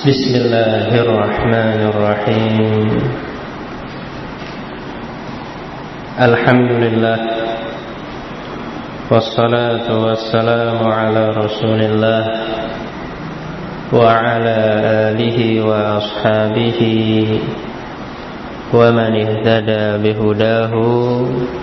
Bismillahirrahmanirrahim. Alhamdulillah, wassalatu wassalamu ala Rasulillah wa ala alihi wa ashabihi wa man ihtada bihudahu,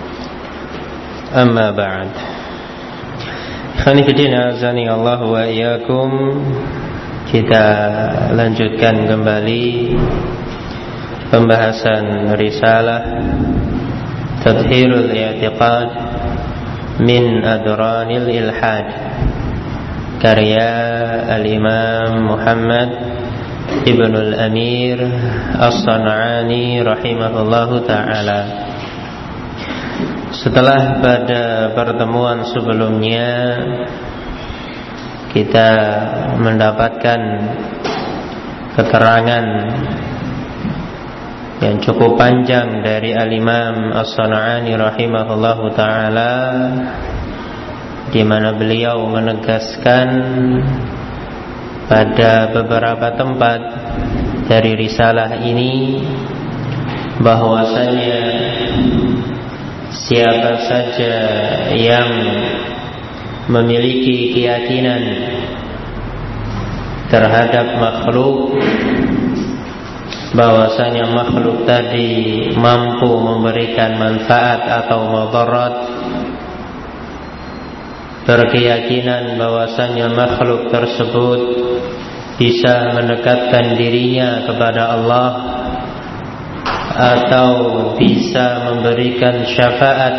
amma ba'd. Ikhwani fillah, azani Allah wa iyyakum. Kita lanjutkan kembali pembahasan risalah Tadhhirul I'tiqad min Adranil Ilhad, karya Al-Imam Muhammad Ibnul Amir As-San'ani rahimahullahu ta'ala. Setelah pada pertemuan sebelumnya kita mendapatkan keterangan yang cukup panjang dari Al-Imam As-San'ani rahimahullahu ta'ala, di mana beliau menegaskan pada beberapa tempat dari risalah ini bahwasanya siapa saja yang memiliki keyakinan terhadap makhluk, bahwasanya makhluk tadi mampu memberikan manfaat atau madarat, berkeyakinan bahwasanya makhluk tersebut bisa mendekatkan dirinya kepada Allah atau bisa memberikan syafaat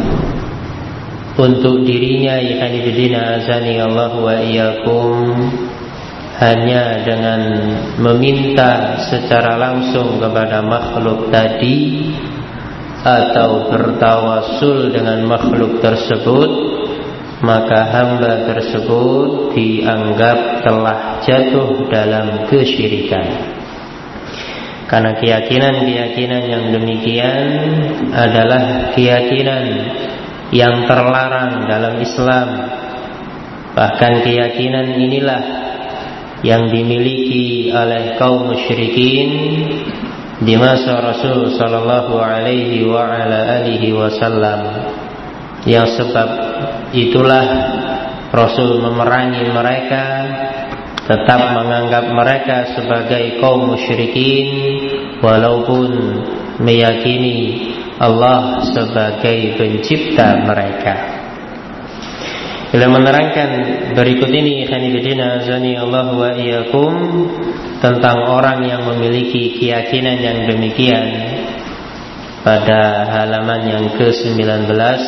untuk dirinya, ikhwani fillah azani Allah wa iyyakum, hanya dengan meminta secara langsung kepada makhluk tadi atau bertawassul dengan makhluk tersebut, maka hamba tersebut dianggap telah jatuh dalam kesyirikan. Karena keyakinan-keyakinan yang demikian adalah keyakinan yang terlarang dalam Islam. Bahkan keyakinan inilah yang dimiliki oleh kaum musyrikin di masa Rasul sallallahu alaihi wa ala alihi wasallam. Yang sebab itulah Rasul memerangi mereka, tetap menganggap mereka sebagai kaum musyrikin walaupun meyakini Allah sebagai pencipta mereka. Bila menerangkan berikut ini, ikhwani fillah azani Allah wa iyyakum, tentang orang yang memiliki keyakinan yang demikian, pada halaman yang ke-19,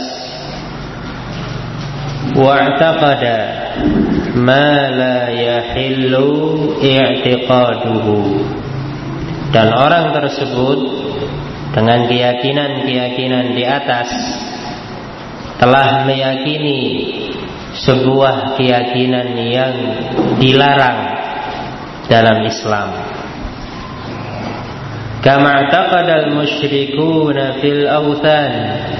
wa'taqada ma la yahillu i'tiqaduhu, dan orang tersebut dengan keyakinan-keyakinan di atas telah meyakini sebuah keyakinan yang dilarang dalam Islam. Kama taqadal musyrikuna fil awthan,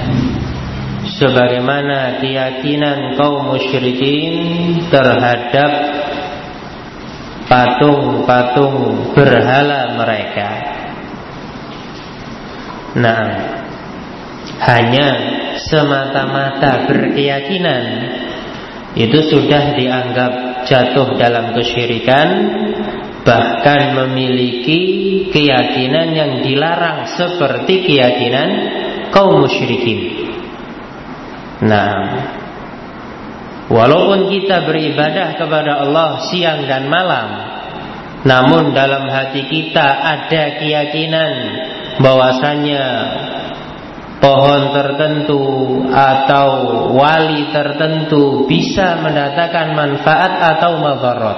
sebagaimana keyakinan kaum musyrikin terhadap patung-patung berhala mereka. Nah, hanya semata-mata berkeyakinan itu sudah dianggap jatuh dalam kesyirikan, bahkan memiliki keyakinan yang dilarang seperti keyakinan kaum musyrikin. Nah, walaupun kita beribadah kepada Allah siang dan malam, namun dalam hati kita ada keyakinan bahwasanya pohon tertentu atau wali tertentu bisa mendatangkan manfaat atau madarat.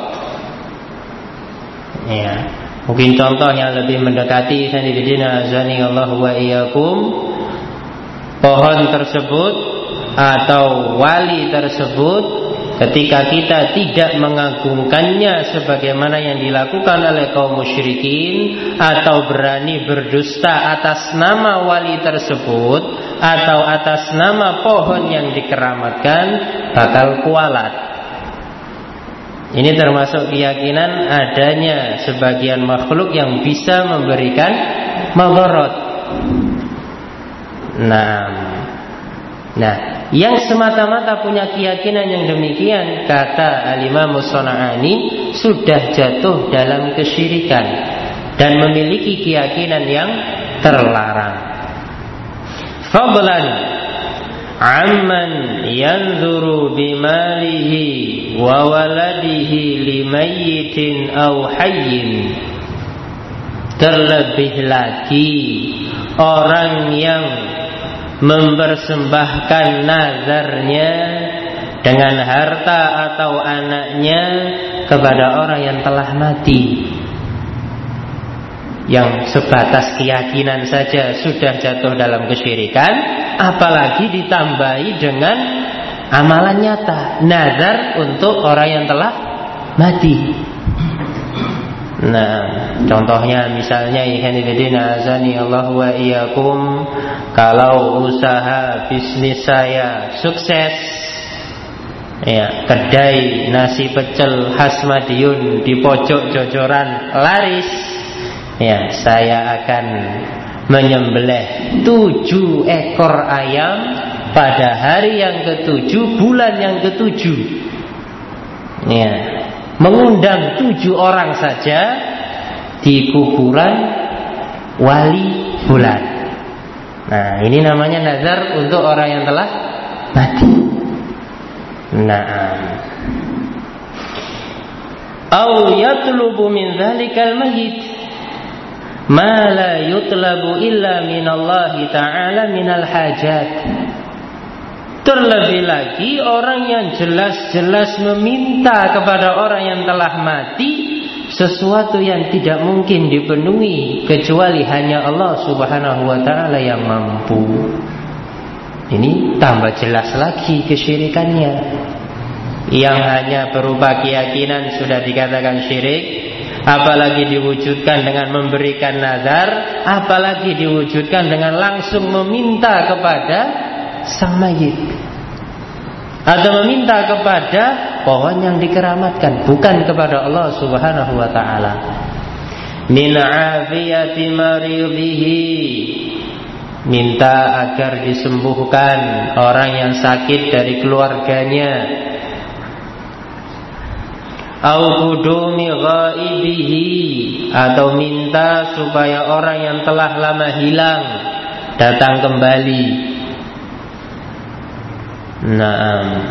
Ya, mungkin contoh yang lebih mendekati sanidina azani Allah wa iyyakum, pohon tersebut atau wali tersebut ketika kita tidak mengagungkannya sebagaimana yang dilakukan oleh kaum musyrikin, atau berani berdusta atas nama wali tersebut atau atas nama pohon yang dikeramatkan, bakal kualat. Ini termasuk keyakinan adanya sebagian makhluk yang bisa memberikan madarat. Nah, yang semata-mata punya keyakinan yang demikian, kata Al-Imam As-San'ani, sudah jatuh dalam kesyirikan dan memiliki keyakinan yang terlarang. Fadlan amman yanzuru bimalihi wa waladihi limayyitin aw hayyin. Terlebih lagi orang yang mempersembahkan nazarnya dengan harta atau anaknya kepada orang yang telah mati, yang sebatas keyakinan saja sudah jatuh dalam kesyirikan, apalagi ditambahi dengan amalan nyata, nazar untuk orang yang telah mati. Nah, contohnya misalnya ikhwanifidina azani Allah wa iyyakum, kalau usaha bisnis saya sukses, ya, kedai nasi pecel khas Madiun di pojok Jojoran laris, ya, saya akan menyembelih 7 ekor ayam pada hari yang ke-7 bulan yang ke-7, ya, mengundang 7 orang saja di kuburan wali bulan. Nah, ini namanya nazar untuk orang yang telah mati. Nah, au yatlubu min dzalikal mayyit ma la yutlabu illa minallahi ta'ala minal hajat. Terlebih lagi orang yang jelas-jelas meminta kepada orang yang telah mati sesuatu yang tidak mungkin dipenuhi kecuali hanya Allah Subhanahu wa ta'ala yang mampu. Ini tambah jelas lagi kesyirikannya. Yang hanya berupa keyakinan sudah dikatakan syirik, apalagi diwujudkan dengan memberikan nazar, apalagi diwujudkan dengan langsung meminta kepada sang mayit atau meminta kepada pohon yang dikeramatkan, bukan kepada Allah Subhanahu wa ta'ala. Min afiyati maridhihi, minta agar disembuhkan orang yang sakit dari keluarganya. Au qudumi ghaibihi, atau minta supaya orang yang telah lama hilang datang kembali. Naam,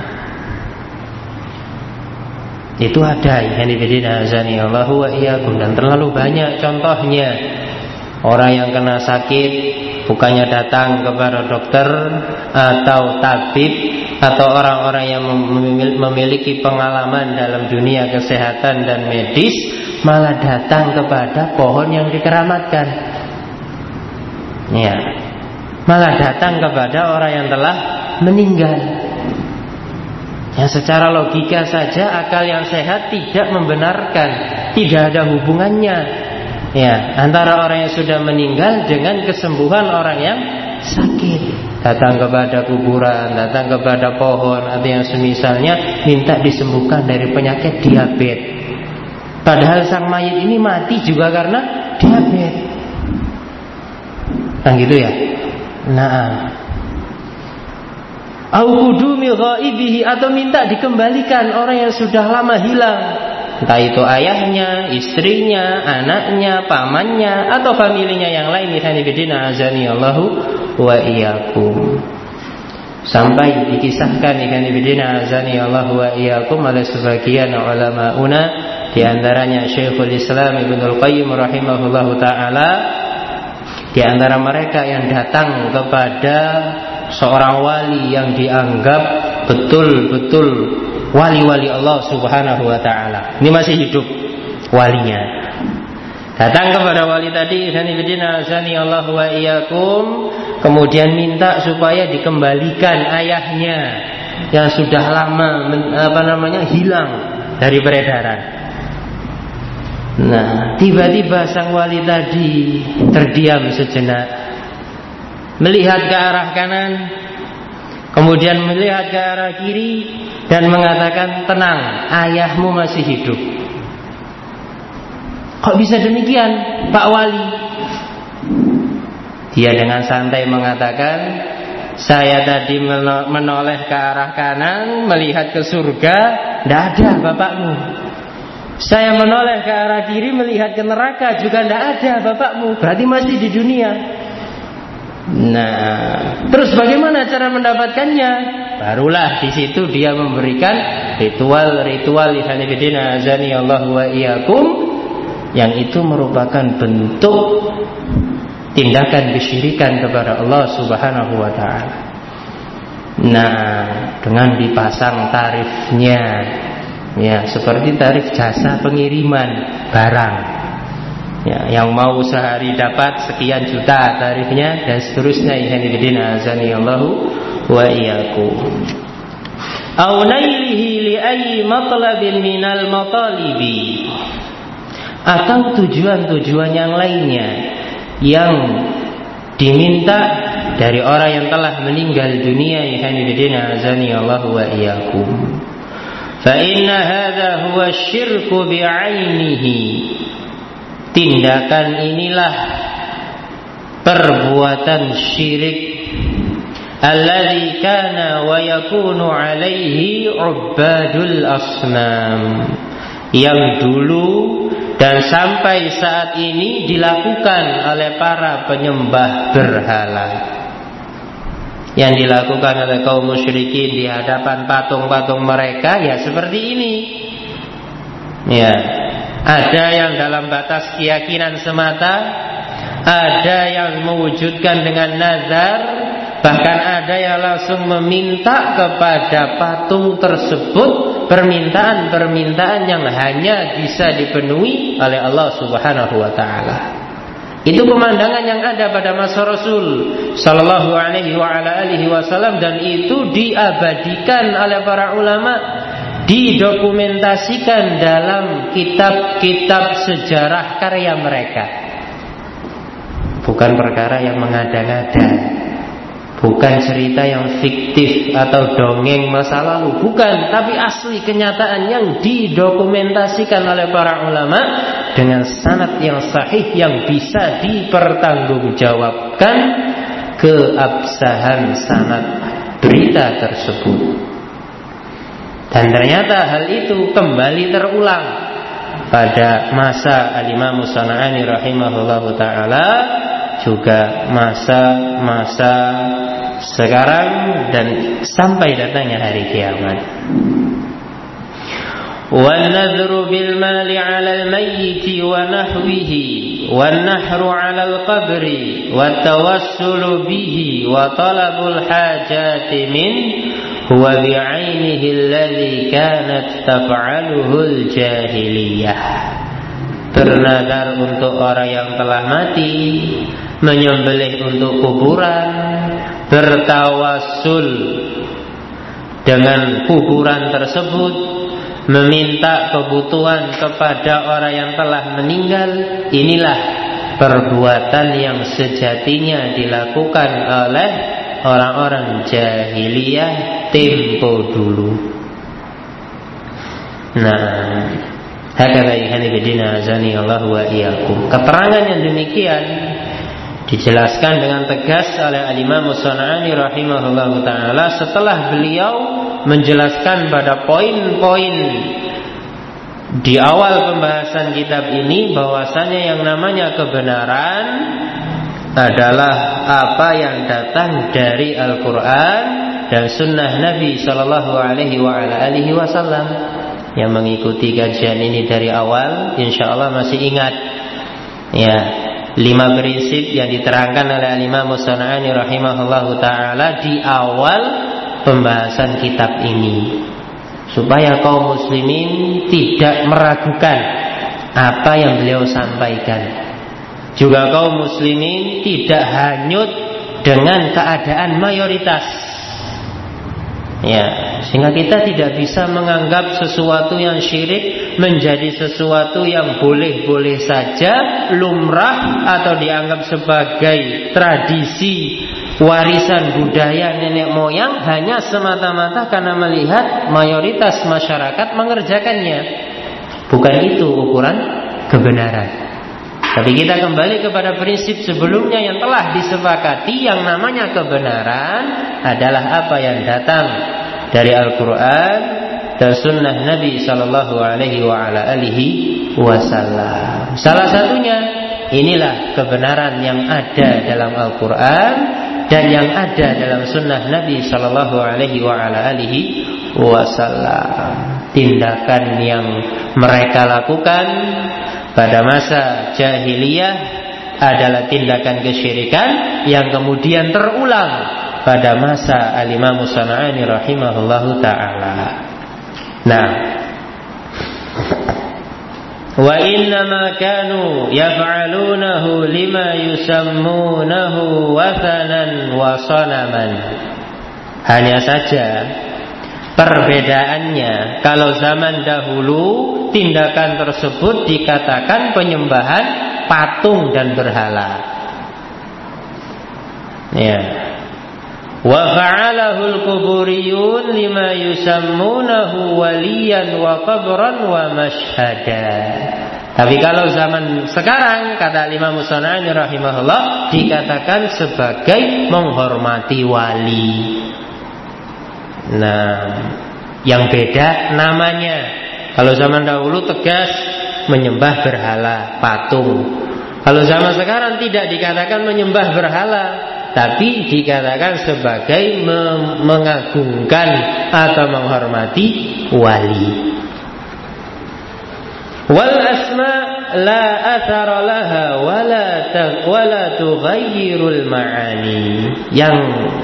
itu ada yang dibidina azani Allahu wa iyyakum, dan terlalu banyak contohnya. Orang yang kena sakit bukannya datang kepada dokter atau tabib atau orang-orang yang memiliki pengalaman dalam dunia kesehatan dan medis, malah datang kepada pohon yang dikeramatkan. Ya, malah datang kepada orang yang telah meninggal. Yang secara logika saja akal yang sehat tidak membenarkan, tidak ada hubungannya, ya, antara orang yang sudah meninggal dengan kesembuhan orang yang sakit. Datang kepada kuburan, datang kepada pohon atau yang semisalnya, minta disembuhkan dari penyakit diabetes. Padahal sang mayit ini mati juga karena diabetes. Nah gitu ya. Nah, au qudumi ghaibihi, atau minta dikembalikan orang yang sudah lama hilang, entah itu ayahnya, istrinya, anaknya, pamannya, atau familinya yang lain. Ikhwanifidina azani Allahu wa iyyakum. Sampai dikisahkan ikhwanifidina azani Allahu wa iyyakum oleh sebagian ulamauna, di antaranya Syekhul Islam Ibnul Qayyim rahimahullahu taala, di antara mereka yang datang kepada seorang wali yang dianggap betul-betul wali-wali Allah Subhanahu wa ta'ala. Ini masih hidup walinya. Datang kepada wali tadi, sanibidina azani Allah wa iyyakum, kemudian minta supaya dikembalikan ayahnya yang sudah lama hilang dari peredaran. Nah, tiba-tiba sang wali tadi terdiam sejenak, melihat ke arah kanan, kemudian melihat ke arah kiri, dan mengatakan, tenang, ayahmu masih hidup. Kok bisa demikian, Pak Wali? Dia dengan santai mengatakan, saya tadi menoleh ke arah kanan, melihat ke surga, tidak ada bapakmu. Saya menoleh ke arah kiri, melihat ke neraka, juga tidak ada bapakmu. Berarti masih di dunia. Nah, terus bagaimana cara mendapatkannya? Barulah di situ dia memberikan ritual-ritual ikhwanifidina azani Allah wa iyyakum, yang itu merupakan bentuk tindakan kesyirikan kepada Allah Subhanahu wa taala. Nah, dengan dipasang tarifnya, ya, seperti tarif jasa pengiriman barang. Ya, yang mau sehari dapat sekian juta tarifnya dan seterusnya. Ikhwanifidina azani Allah wa iyyakum. Au nailihi li ayyi matlabin minal matalibi, atau tujuan-tujuan yang lainnya yang diminta dari orang yang telah meninggal dunia. Ikhwanifidina azani Allah wa iyyakum. Fa inna hadza huwa syirku bi'ainihi. Tindakan inilah perbuatan syirik alladzi kana wa yakunu alaihi ubadul asnam, yang dulu dan sampai saat ini dilakukan oleh para penyembah berhala, yang dilakukan oleh kaum musyrikin di hadapan patung-patung mereka, ya seperti ini. Ya, ada yang dalam batas keyakinan semata, ada yang mewujudkan dengan nazar, bahkan ada yang langsung meminta kepada patung tersebut permintaan-permintaan yang hanya bisa dipenuhi oleh Allah Subhanahu wa taala. Itu pemandangan yang ada pada masa Rasul sallallahu alaihi wa ala alihi wasallam, dan itu diabadikan oleh para ulama, didokumentasikan dalam kitab-kitab sejarah karya mereka. Bukan perkara yang mengada-ngada, bukan cerita yang fiktif atau dongeng masa lalu, bukan, tapi asli kenyataan yang didokumentasikan oleh para ulama dengan sanad yang sahih yang bisa dipertanggungjawabkan keabsahan sanad berita tersebut. Dan ternyata hal itu kembali terulang pada masa Al-Imam Sana'ani rahimahullahu ta'ala, juga masa-masa sekarang dan sampai datangnya hari kiamat. وَالنَّذْرُ بِالْمَالِ عَلَى الْمَيِّتِ وَنَحْوِهِ وَالنَّحْرُ عَلَى الْقَبْرِ وَالتَّوَسُّلُ بِهِ وَطَلَبُ الْحَاجَاتِ مِنْهُ هُوَ بِعَيْنِهِ الَّذِي كَانَتْ تَفْعَلُهُ الْجَاهِلِيَّةُ. Bernadar untuk orang yang telah mati, menyembelih untuk kuburan, bertawassul dengan kuburan tersebut, meminta kebutuhan kepada orang yang telah meninggal. Inilah perbuatan yang sejatinya dilakukan oleh orang-orang jahiliyah tempo dulu. Nah, hakala ikhwanifidina azani Allah wa iyyakum. Keterangan yang demikian dijelaskan dengan tegas oleh Al-Imam Sana'ani rahimahullahu ta'ala setelah beliau menjelaskan pada poin-poin di awal pembahasan kitab ini bahwasanya yang namanya kebenaran adalah apa yang datang dari Al-Quran dan Sunnah Nabi Sallallahu Alaihi Wasallam. Yang mengikuti kajian ini dari awal, insya Allah masih ingat, ya, 5 prinsip yang diterangkan oleh Al-Imam Sana'ani rahimahullahu ta'ala di awal pembahasan kitab ini, supaya kaum muslimin tidak meragukan apa yang beliau sampaikan. Juga kaum muslimin tidak hanyut dengan keadaan mayoritas, ya, sehingga kita tidak bisa menganggap sesuatu yang syirik menjadi sesuatu yang boleh-boleh saja, lumrah, atau dianggap sebagai tradisi warisan budaya nenek moyang hanya semata-mata karena melihat mayoritas masyarakat mengerjakannya. Bukan itu ukuran kebenaran. Tapi kita kembali kepada prinsip sebelumnya yang telah disepakati, yang namanya kebenaran adalah apa yang datang dari Al-Quran dan Sunnah Nabi Sallallahu Alaihi Wasallam. Salah satunya inilah kebenaran yang ada dalam Al-Quran dan yang ada dalam Sunnah Nabi Sallallahu Alaihi Wasallam. Tindakan yang mereka lakukan pada masa jahiliyah adalah tindakan kesyirikan yang kemudian terulang pada masa Al-Imam San'ani rahimahullahu ta'ala. Nah, wa innama kanu yaf'alunahu lima yusammunahu wathanan wa sanaman. Hanya saja perbedaannya, kalau zaman dahulu tindakan tersebut dikatakan penyembahan patung dan berhala. Ya. Wa fa'alahul kuburiyun lima yusammunahu waliyan wa qabran wa mashhada. Tapi kalau zaman sekarang, kata Imam San'ani rahimahullah, dikatakan sebagai menghormati wali. Nah, yang beda namanya. Kalau zaman dahulu tegas menyembah berhala, patung. Kalau zaman sekarang tidak dikatakan menyembah berhala, tapi dikatakan sebagai mengagungkan atau menghormati wali. Wal asma la athara laha wala tughayyirul ma'ani. Yang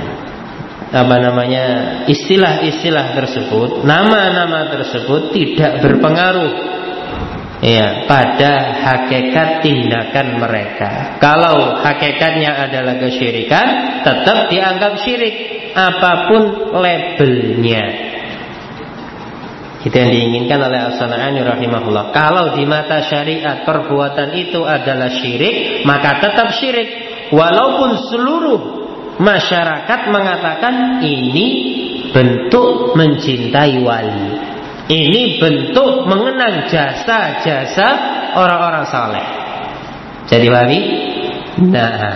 istilah-istilah tersebut, nama-nama tersebut tidak berpengaruh ya pada hakikat tindakan mereka. Kalau hakikatnya adalah kesyirikan, tetap dianggap syirik apapun labelnya. Itu yang diinginkan oleh As-San'ani rahimahullah. Kalau di mata syariat perbuatan itu adalah syirik, maka tetap syirik, walaupun seluruh masyarakat mengatakan ini bentuk mencintai wali, ini bentuk mengenang jasa-jasa orang-orang saleh. Jadi wali, nah,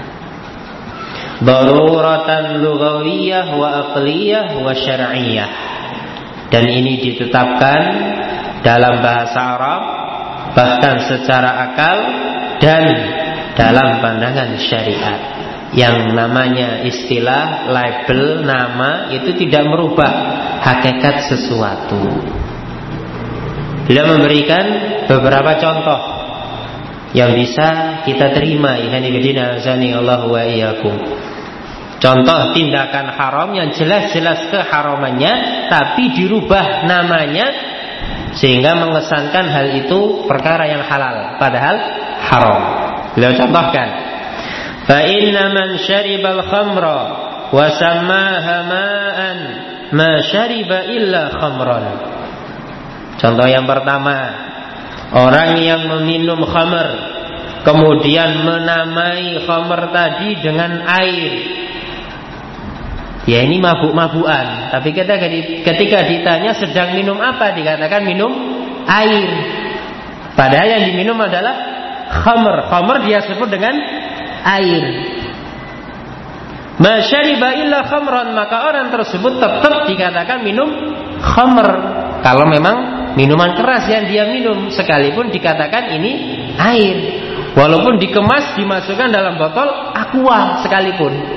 daruratan lughawiyah wa aqliyah wa syar'iyyah. Dan ini ditetapkan dalam bahasa Arab, bahkan secara akal dan dalam pandangan syariat. Yang namanya istilah, label, nama itu tidak merubah hakikat sesuatu. Beliau memberikan beberapa contoh yang bisa kita terima. Allahu wa iyyakum. Contoh tindakan haram yang jelas-jelas keharamannya, tapi dirubah namanya sehingga mengesankan hal itu perkara yang halal, padahal haram. Beliau contohkan, fa inna man syaribal khamra wa sammaha ma'an ma syariba illa khamran. Contoh yang pertama, orang yang meminum khamr kemudian menamai khamr tadi dengan air. Ya, ini mabuk-mabukan. Tapi ketika ditanya sedang minum apa, dikatakan minum air. Padahal yang diminum adalah khamr. Khamr dia sebut dengan air. Ma syariba illa khamran, maka orang tersebut tetap dikatakan minum khamr. Kalau memang minuman keras yang dia minum, sekalipun dikatakan ini air, walaupun dikemas dimasukkan dalam botol aqua sekalipun.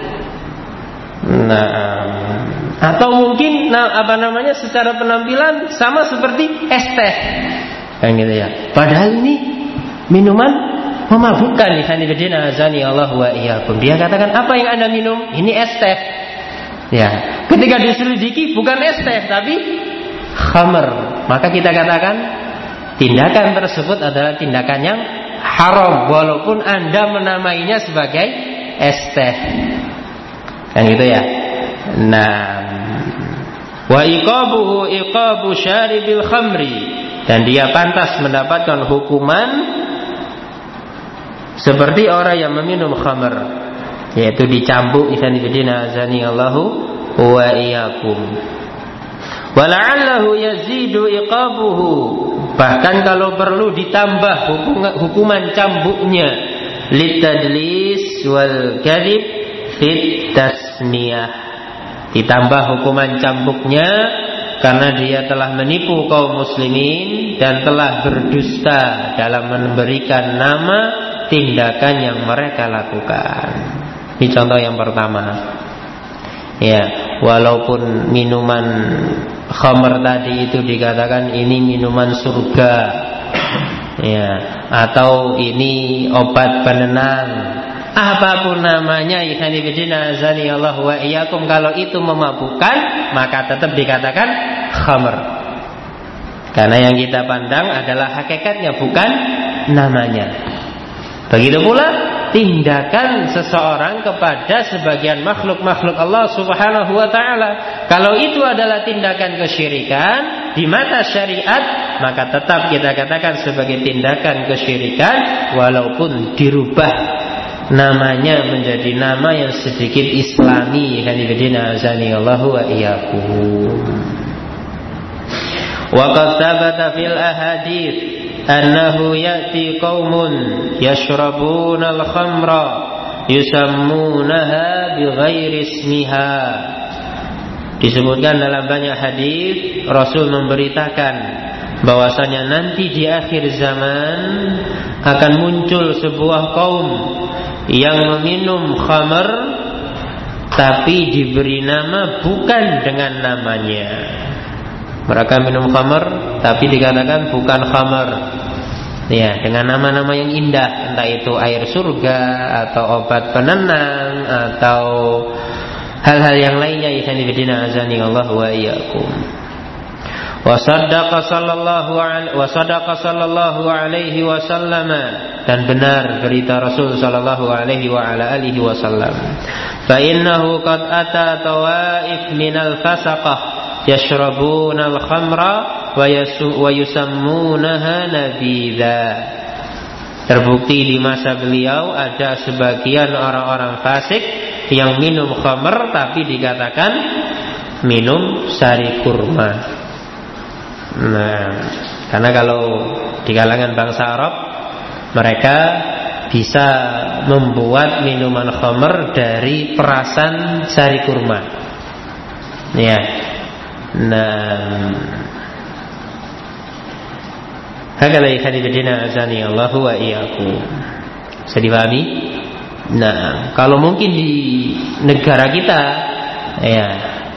Nah, atau mungkin secara penampilan sama seperti es teh, kan gitu ya. Padahal ini minuman memabukkan. Allahu wa iyyakum. Dia katakan, apa yang Anda minum? Ini es teh. Ya, ketika diselidiki bukan es teh tapi khamr, maka kita katakan tindakan tersebut adalah tindakan yang haram, walaupun Anda menamainya sebagai es teh. Kan gitu ya. Nah, wa iqabuhu iqabu syaribil khamri, dan dia pantas mendapatkan hukuman seperti orang yang meminum khamr. yaitu dicambuk ikhwan fillah azani Allahu wa iyyakum. Wala'allahu yazidu iqabuhu, bahkan kalau perlu ditambah hukuman cambuknya, litadlis wal kadhib fit tasniyah, ditambah hukuman cambuknya karena dia telah menipu kaum muslimin dan telah berdusta dalam memberikan nama tindakan yang mereka lakukan. Ini contoh yang pertama. Ya, walaupun minuman khamr tadi itu dikatakan ini minuman surga, ya, atau ini obat penenang, apapun namanya, ikhwan fillah azani Allah wa iyyakum, kalau itu memabukkan maka tetap dikatakan khamr. Karena yang kita pandang adalah hakikatnya, bukan namanya. Begitu pula tindakan seseorang kepada sebagian makhluk-makhluk Allah Subhanahu wa ta'ala, kalau itu adalah tindakan kesyirikan di mata syariat, maka tetap kita katakan sebagai tindakan kesyirikan, walaupun dirubah namanya menjadi nama yang sedikit islami. Hadibidina azani Allahu wa iyyakum. Wa qad thabata fil ahadits annahu ya'ti qaumun yashrabuna al-khamra yusammunaha bighairi ismiha. Disebutkan dalam banyak hadis Rasul memberitakan bahwasanya nanti di akhir zaman akan muncul sebuah kaum yang meminum khamr tapi diberi nama bukan dengan namanya. Mereka minum khamr tapi dikatakan bukan khamr, ya, dengan nama-nama yang indah, entah itu air surga atau obat penenang atau hal-hal yang lainnya. Ikhwan fillah azani Allah wa iyyakum. Wa saddaqa sallallahu alaihi wasallam, dan benar berita Rasul sallallahu alaihi wa ala alihi wasallam. Fa innahu qad ata tawaif minal fasaqah yashrabuna al-khamra wa yusammunaha nabidha. Terbukti di masa beliau ada sebagian orang-orang fasik yang minum khamr tapi dikatakan minum sari kurma. Nah, karena kalau di kalangan bangsa Arab mereka bisa membuat minuman khamr dari perasan sari kurma. Ya. Nah, hakala ikhwanifidina azani Allahu wa iyyakum. Bisa dipahami? Nah, kalau mungkin di negara kita, ya,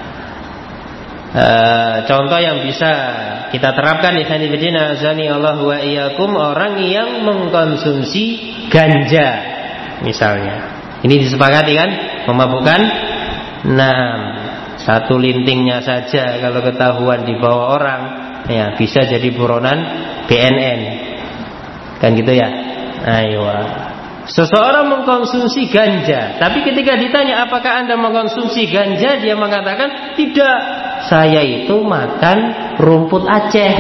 contoh yang bisa kita terapkan ikhwanifidina azani Allahu wa iyyakum, orang yang mengkonsumsi ganja misalnya. Ini disepakati kan, memabukkan. Nah, satu lintingnya saja kalau ketahuan dibawa orang, ya bisa jadi buronan BNN, kan gitu ya. Ayo, seseorang mengkonsumsi ganja, tapi ketika ditanya apakah Anda mengkonsumsi ganja, dia mengatakan tidak, saya itu makan rumput Aceh.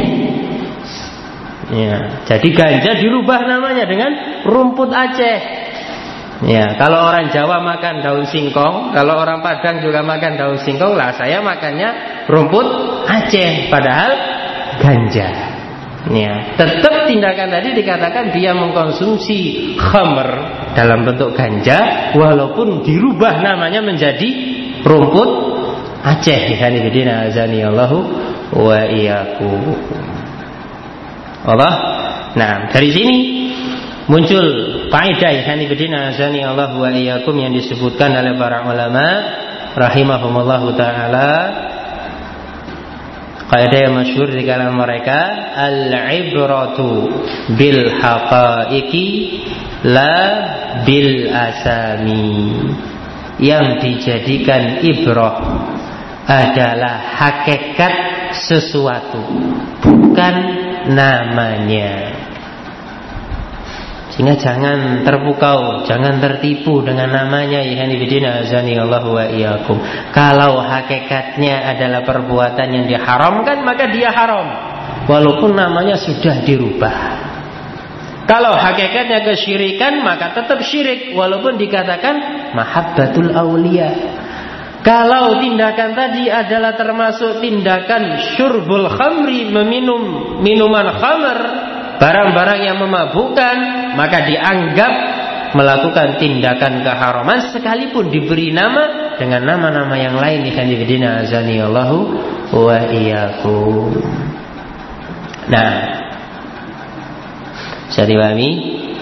Ya, jadi ganja dirubah namanya dengan rumput Aceh. Ya, kalau orang Jawa makan daun singkong, kalau orang Padang juga makan daun singkong, lah saya makannya rumput Aceh, padahal ganja. Ya, tetap tindakan tadi dikatakan dia mengkonsumsi khamr dalam bentuk ganja, walaupun dirubah namanya menjadi rumput Aceh. Hanifidina azani Allahu wa iyyakum. Allah. Nah, dari sini muncul faedah hanifidina azani Allah wa iyyakum yang disebutkan oleh para ulama rahimahumullahu taala. Kaidah yang masyhur di kalangan mereka, al-ibratu bil haqaiqi la bil asami. Yang dijadikan ibrah adalah hakikat sesuatu, bukan namanya. Sehingga jangan terpukau, jangan tertipu dengan namanya. Ikhwanifidina azani Allah wa iyyakum. Kalau hakikatnya adalah perbuatan yang diharamkan, maka dia haram, walaupun namanya sudah dirubah. Kalau hakikatnya kesyirikan, maka tetap syirik walaupun dikatakan mahabbatul auliya. Kalau tindakan tadi adalah termasuk tindakan syurbul khamri, meminum minuman khamr, barang-barang yang memabukkan, maka dianggap melakukan tindakan keharaman sekalipun diberi nama dengan nama-nama yang lain. Ikhwanifidina azanillahu wa iyyakum. Nah, bisa dipahami?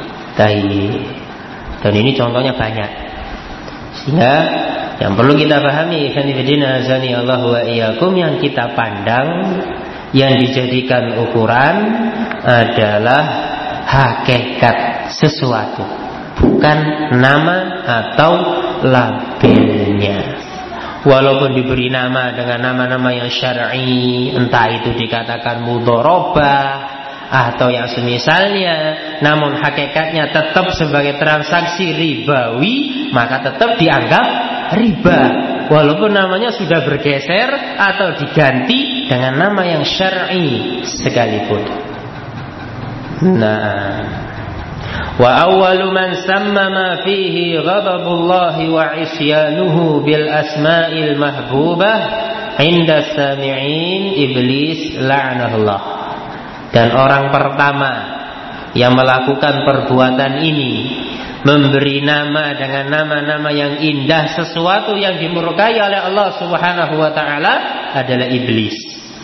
Dan ini contohnya banyak. Sehingga yang perlu kita pahami, ikhwanifidina azanillahu wa iyyakum, yang kita pandang, yang dijadikan ukuran adalah hakikat sesuatu, bukan nama atau labelnya. Walaupun diberi nama dengan nama-nama yang syar'i, entah itu dikatakan mudharabah atau yang semisalnya, namun hakikatnya tetap sebagai transaksi ribawi, maka tetap dianggap riba walaupun namanya sudah bergeser atau diganti dengan nama yang syar'i sekalipun. Nah, wa awwalu man sammama fihi ghadabullahi wa isyanuhu bil asma'il mahbubah inda sami'in iblis la'anahullah. Dan orang pertama yang melakukan perbuatan ini, memberi nama dengan nama-nama yang indah sesuatu yang dimurkai oleh Allah Subhanahu wa taala, adalah iblis.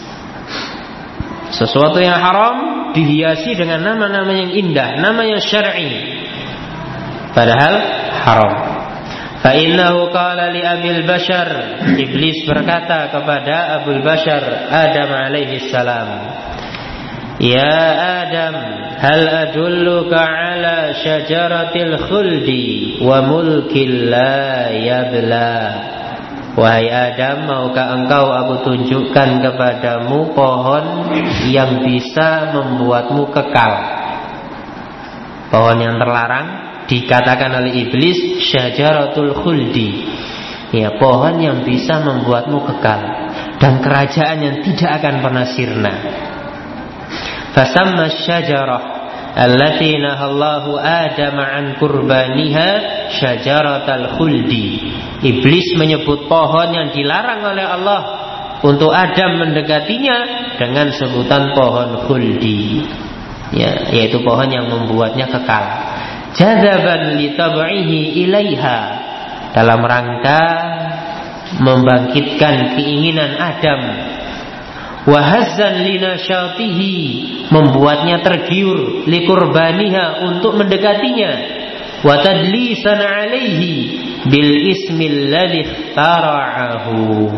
Sesuatu yang haram dihiasi dengan nama-nama yang indah, nama yang syar'i, padahal haram. Fa innahu qala li Abil Bashar, iblis berkata kepada Abul Bashar Adam alaihi salam, ya Adam, hal adulluka ala syajaratil khuldi wa mulkil la yabla. Wahai Adam, maukah engkau aku tunjukkan kepadamu pohon yang bisa membuatmu kekal? Pohon yang terlarang dikatakan oleh iblis syajaratul khuldi, ya, pohon yang bisa membuatmu kekal dan kerajaan yang tidak akan pernah sirna. Fasamma syajarah allati nahallahu Adam an kurbaniha syajaratal khuldi. Iblis menyebut pohon yang dilarang oleh Allah untuk Adam mendekatinya dengan sebutan pohon khuldi, ya, yaitu pohon yang membuatnya kekal. Jadaban li tab'ihi ilaiha, dalam rangka membangkitkan keinginan Adam. Wahazzan linasyatihi, membuatnya tergiur, likurbaniha, untuk mendekatinya. Wa tadlisan alaihi bil ismil ladzi ikhtarahu,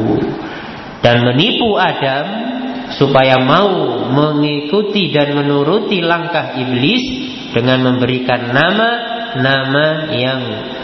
dan menipu Adam supaya mau mengikuti dan menuruti langkah iblis dengan memberikan nama-nama yang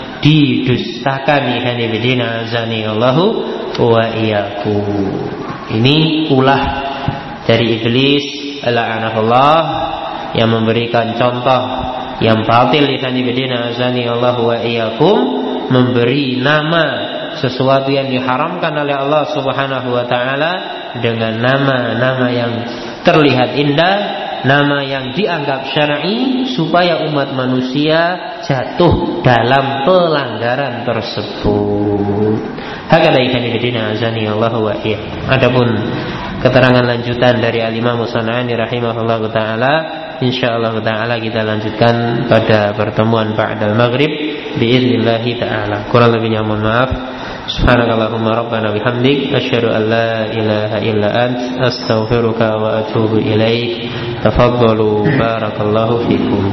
didustakan. Ikhwanifidina azanillahu wa iyyakum. Ini ulah dari iblis la'anahullah yang memberikan contoh yang batil. Ikhwanifidina azanillahu wa iyyakum, memberi nama sesuatu yang diharamkan oleh Allah Subhanahu wa taala dengan nama-nama yang terlihat indah, nama yang dianggap syar'i, supaya umat manusia jatuh dalam pelanggaran tersebut. Hakadha ikhwanifidina azanillahu wa iyyakum. Adapun keterangan lanjutan dari Al-Imam As-San'ani rahimahullahu taala, insyaallah taala kita lanjutkan pada pertemuan ba'dal maghrib biiznillah taala. Kurang lebihnya mohon maaf. Subhanakallahumma rabbana bihamdik asyhadu an la ilaha illa ant astaghfiruka wa atubu ilaik. Tafaddalu barakallahu fikum.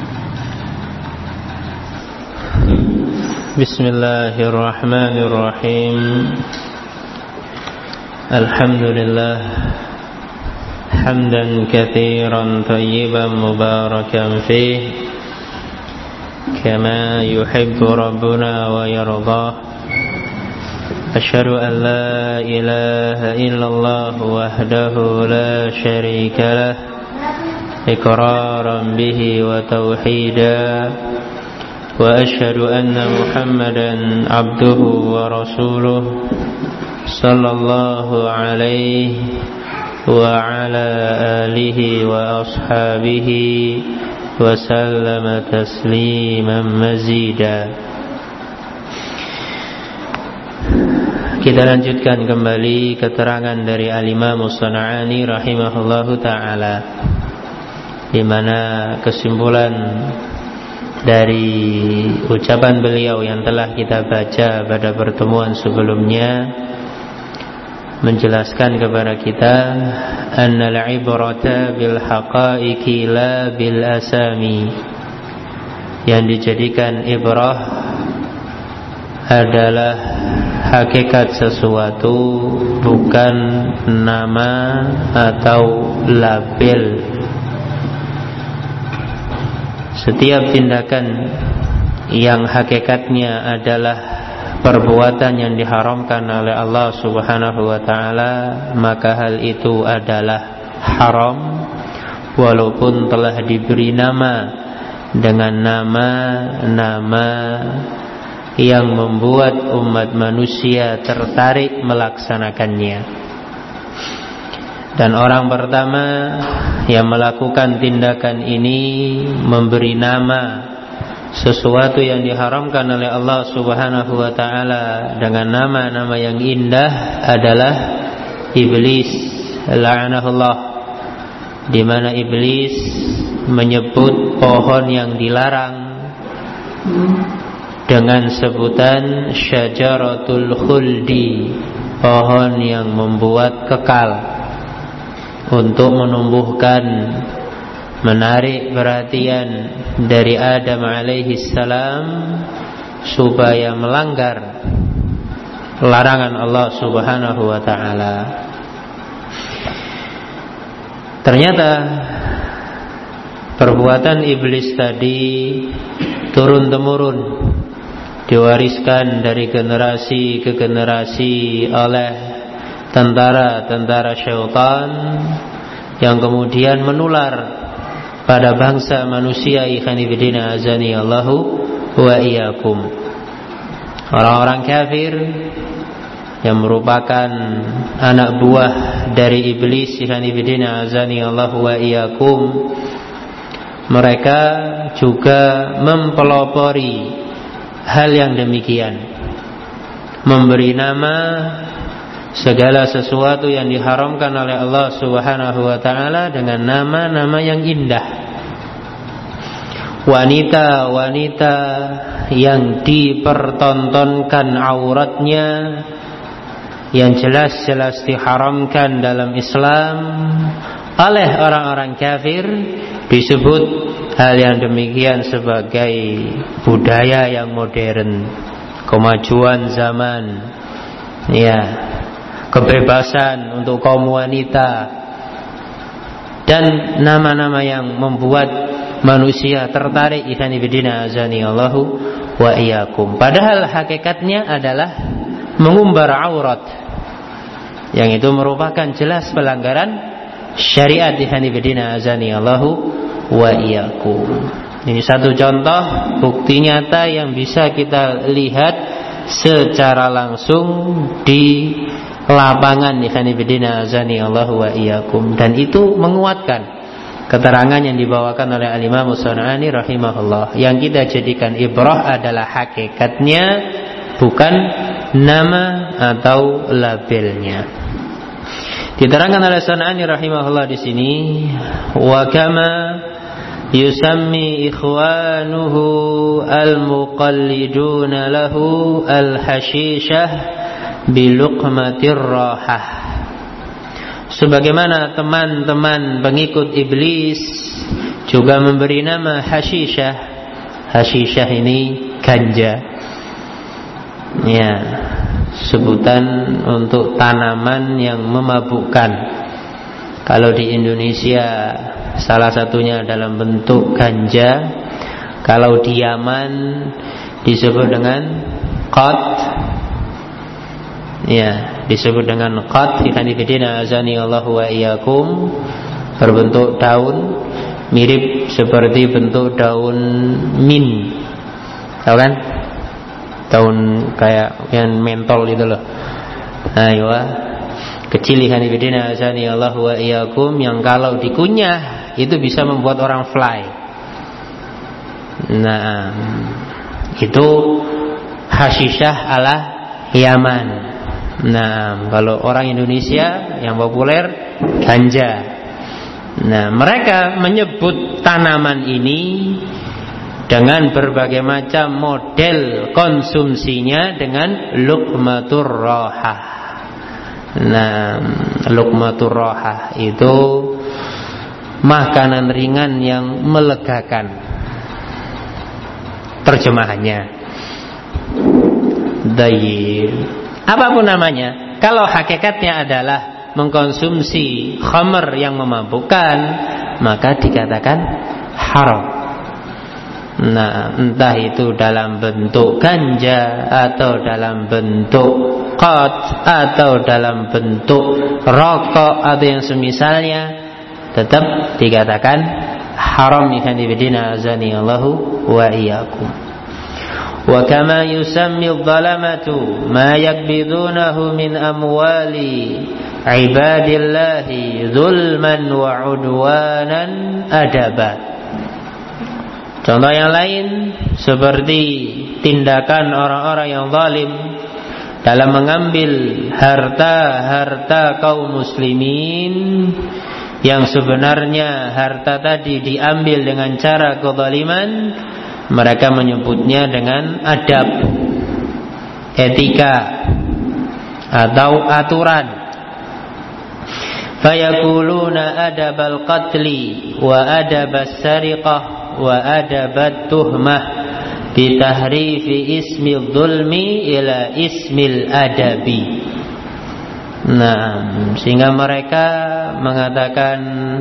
Bismillahirrahmanirrahim. Alhamdulillah hamdan katsiran thayyiban mubarakan fihi kama yuhibbu rabbuna wa yardah. Asyhadu an la ilaha illallah wahdahu la syarika lah, iqraran bihi wa tauhidan. Wa asyhadu anna Muhammadan abduhu wa rasuluh sallallahu alaihi wa ala alihi wa ashabihi وسلم تسليما مزيدا. Kita lanjutkan kembali keterangan dari Al-Imam As-San'ani rahimahullahu ta'ala, di mana kesimpulan dari ucapan beliau yang telah kita baca pada pertemuan sebelumnya menjelaskan kepada kita annal ibrata bil haqaiqi la bil asami, yang dijadikan ibrah adalah hakikat sesuatu, bukan nama atau label. Setiap tindakan yang hakikatnya adalah perbuatan yang diharamkan oleh Allah Subhanahu wa ta'ala, maka hal itu adalah haram, walaupun telah diberi nama dengan nama-nama yang membuat umat manusia tertarik melaksanakannya. Dan orang pertama yang melakukan tindakan ini, memberi nama sesuatu yang diharamkan oleh Allah Subhanahu wa ta'ala dengan nama-nama yang indah, adalah Iblis la'anahullah, di mana Iblis menyebut pohon yang dilarang dengan sebutan syajaratul khuldi, pohon yang membuat kekal, untuk menumbuhkan, menarik perhatian dari Adam alaihi salam supaya melanggar larangan Allah Subhanahu wa ta'ala. Ternyata perbuatan iblis tadi turun-temurun diwariskan dari generasi ke generasi oleh tentara-tentara syaitan, yang kemudian menular pada bangsa manusia. Ikhwanifidina azani Allahu wa iyyakum. Orang-orang kafir yang merupakan anak buah dari iblis, ikhwanifidina azani Allahu wa iyyakum, mereka juga mempelopori hal yang demikian, memberi nama segala sesuatu yang diharamkan oleh Allah Subhanahu wa ta'ala dengan nama-nama yang indah. Wanita-wanita yang dipertontonkan auratnya, yang jelas-jelas diharamkan dalam Islam, oleh orang-orang kafir disebut hal yang demikian sebagai budaya yang modern, kemajuan zaman, ya, kebebasan untuk kaum wanita, dan nama-nama yang membuat manusia tertarik. Ikhwanifidina azani Allahu wa iyyakum. Padahal hakikatnya adalah mengumbar aurat, yang itu merupakan jelas pelanggaran syariat. Ikhwanifidina azani Allahu wa iyyakum. Ini satu contoh bukti nyata yang bisa kita lihat secara langsung di lapangan. Ikhwanifidina azani Allahu wa iyyakum. Dan itu menguatkan keterangan yang dibawakan oleh Al-Imam As-San'ani rahimahullah, yang kita jadikan ibrah adalah hakikatnya, bukan nama atau labelnya. Diterangkan oleh San'ani rahimahullah di sini, wa kama yusammi ikhwanuhu al-muqalliduna lahu al-hashishah biluqmatir rahah. Sebagaimana teman-teman pengikut iblis juga memberi nama hashishah. Hashishah ini ganja, ya, sebutan untuk tanaman yang memabukkan. Kalau di Indonesia salah satunya dalam bentuk ganja. Kalau di Yaman disebut dengan qat, ya, disebut dengan qat. Ikhwanifidina azani Allahu wa iyyakum, berbentuk daun, mirip seperti bentuk daun min, tahu kan? Daun kayak yang mentol itu loh. Aywa, kecil. Ikhwanifidina azani Allahu wa iyyakum, yang kalau dikunyah itu bisa membuat orang fly. Nah, itu hashisyah ala Yaman. Nah, kalau orang Indonesia yang populer ganja. Nah, mereka menyebut tanaman ini dengan berbagai macam model konsumsinya dengan luqmatur rohah. Nah, luqmatur rohah itu makanan ringan yang melegakan. Terjemahannya Dayib. Apapun namanya, kalau hakikatnya adalah mengkonsumsi khamr yang memabukkan, maka dikatakan haram. Nah, entah itu dalam bentuk ganja atau dalam bentuk qat atau dalam bentuk rokok atau yang semisalnya, tetap dikatakan haram. Ikhwan fillah azani Allahu wa iyyakum. Wa kama yusammi adh-dhalamatu ma yakbidunahu min amwali ibadillahi zulman wa udwanan adabat. Contoh yang lain seperti tindakan orang-orang yang zalim dalam mengambil harta-harta kaum muslimin, yang sebenarnya harta tadi diambil dengan cara kezaliman. Mereka menyebutnya dengan adab, etika atau aturan. Fayaquluna adabal qatli wa adabas sariqah wa adabat tuhmah bitahrifi ismil zulmi ila ismil adabi. Nah, sehingga mereka mengatakan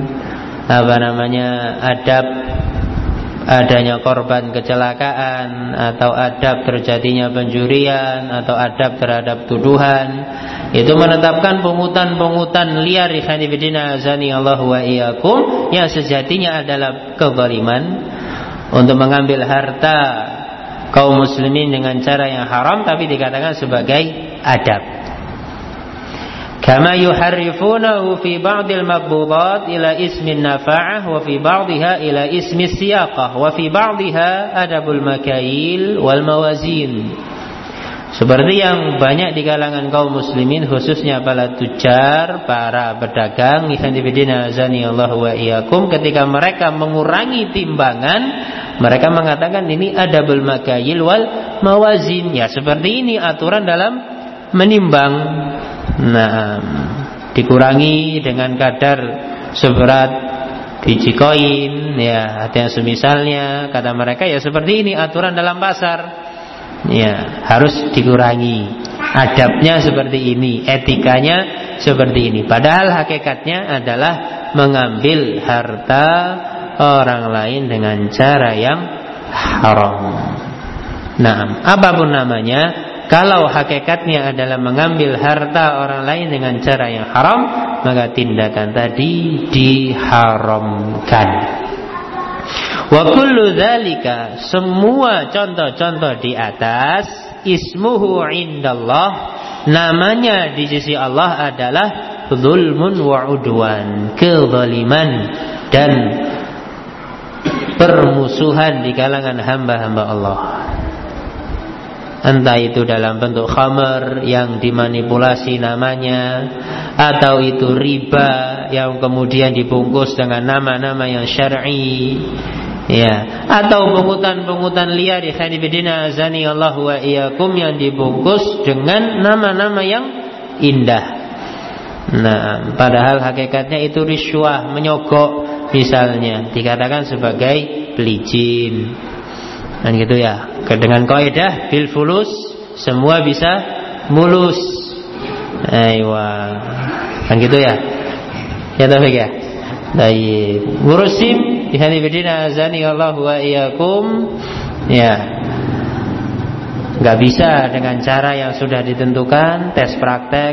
adab adanya korban kecelakaan, atau adab terjadinya pencurian, atau adab terhadap tuduhan, itu menetapkan pungutan-pungutan liar azani Allah wa iyyakum, yang sejatinya adalah kezaliman untuk mengambil harta kaum muslimin dengan cara yang haram, tapi dikatakan sebagai adab. Kama yuharrifunahu fi ba'dil maqbudat ila ismin nafa'ah wa fi ba'diha ila ismi siyaqah wa fi ba'diha adabul makail wal mawazin. Seperti yang banyak di kalangan kaum muslimin, khususnya para tujar, para pedagang, ikhwanifidina azani Allah wa iyyakum, ketika mereka mengurangi timbangan, mereka mengatakan ini adabul makail wal mawazin. Ya, seperti ini aturan dalam menimbang. Nah, dikurangi dengan kadar seberat biji koin, ya, ada yang semisalnya. Kata mereka, ya seperti ini aturan dalam pasar, ya, harus dikurangi. Adabnya seperti ini, etikanya seperti ini. Padahal hakikatnya adalah mengambil harta orang lain dengan cara yang haram. Nah, apapun namanya, kalau hakikatnya adalah mengambil harta orang lain dengan cara yang haram, maka tindakan tadi diharamkan. Wa kullu dzalika, semua contoh-contoh di atas, ismuhu indallah, namanya di sisi Allah adalah zulmun wa udwan, kezaliman dan permusuhan di kalangan hamba-hamba Allah. Entah itu dalam bentuk khamr yang dimanipulasi namanya, atau itu riba yang kemudian dibungkus dengan nama-nama yang syar'i, ya, atau pungutan-pungutan liar di khanifidina azani Allah wa iyyakum yang dibungkus dengan nama-nama yang indah. Nah, padahal hakikatnya itu risyuah, menyogok misalnya, dikatakan sebagai pelicin. Dan gitu ya, dengan kaidah bil fulus semua bisa mulus. Aywa. Kan gitu ya. Ya Taufik ya. Baik. Ngurusim di hadidina azani Allah wa iyyakum. Ya. Enggak bisa dengan cara yang sudah ditentukan, tes praktek,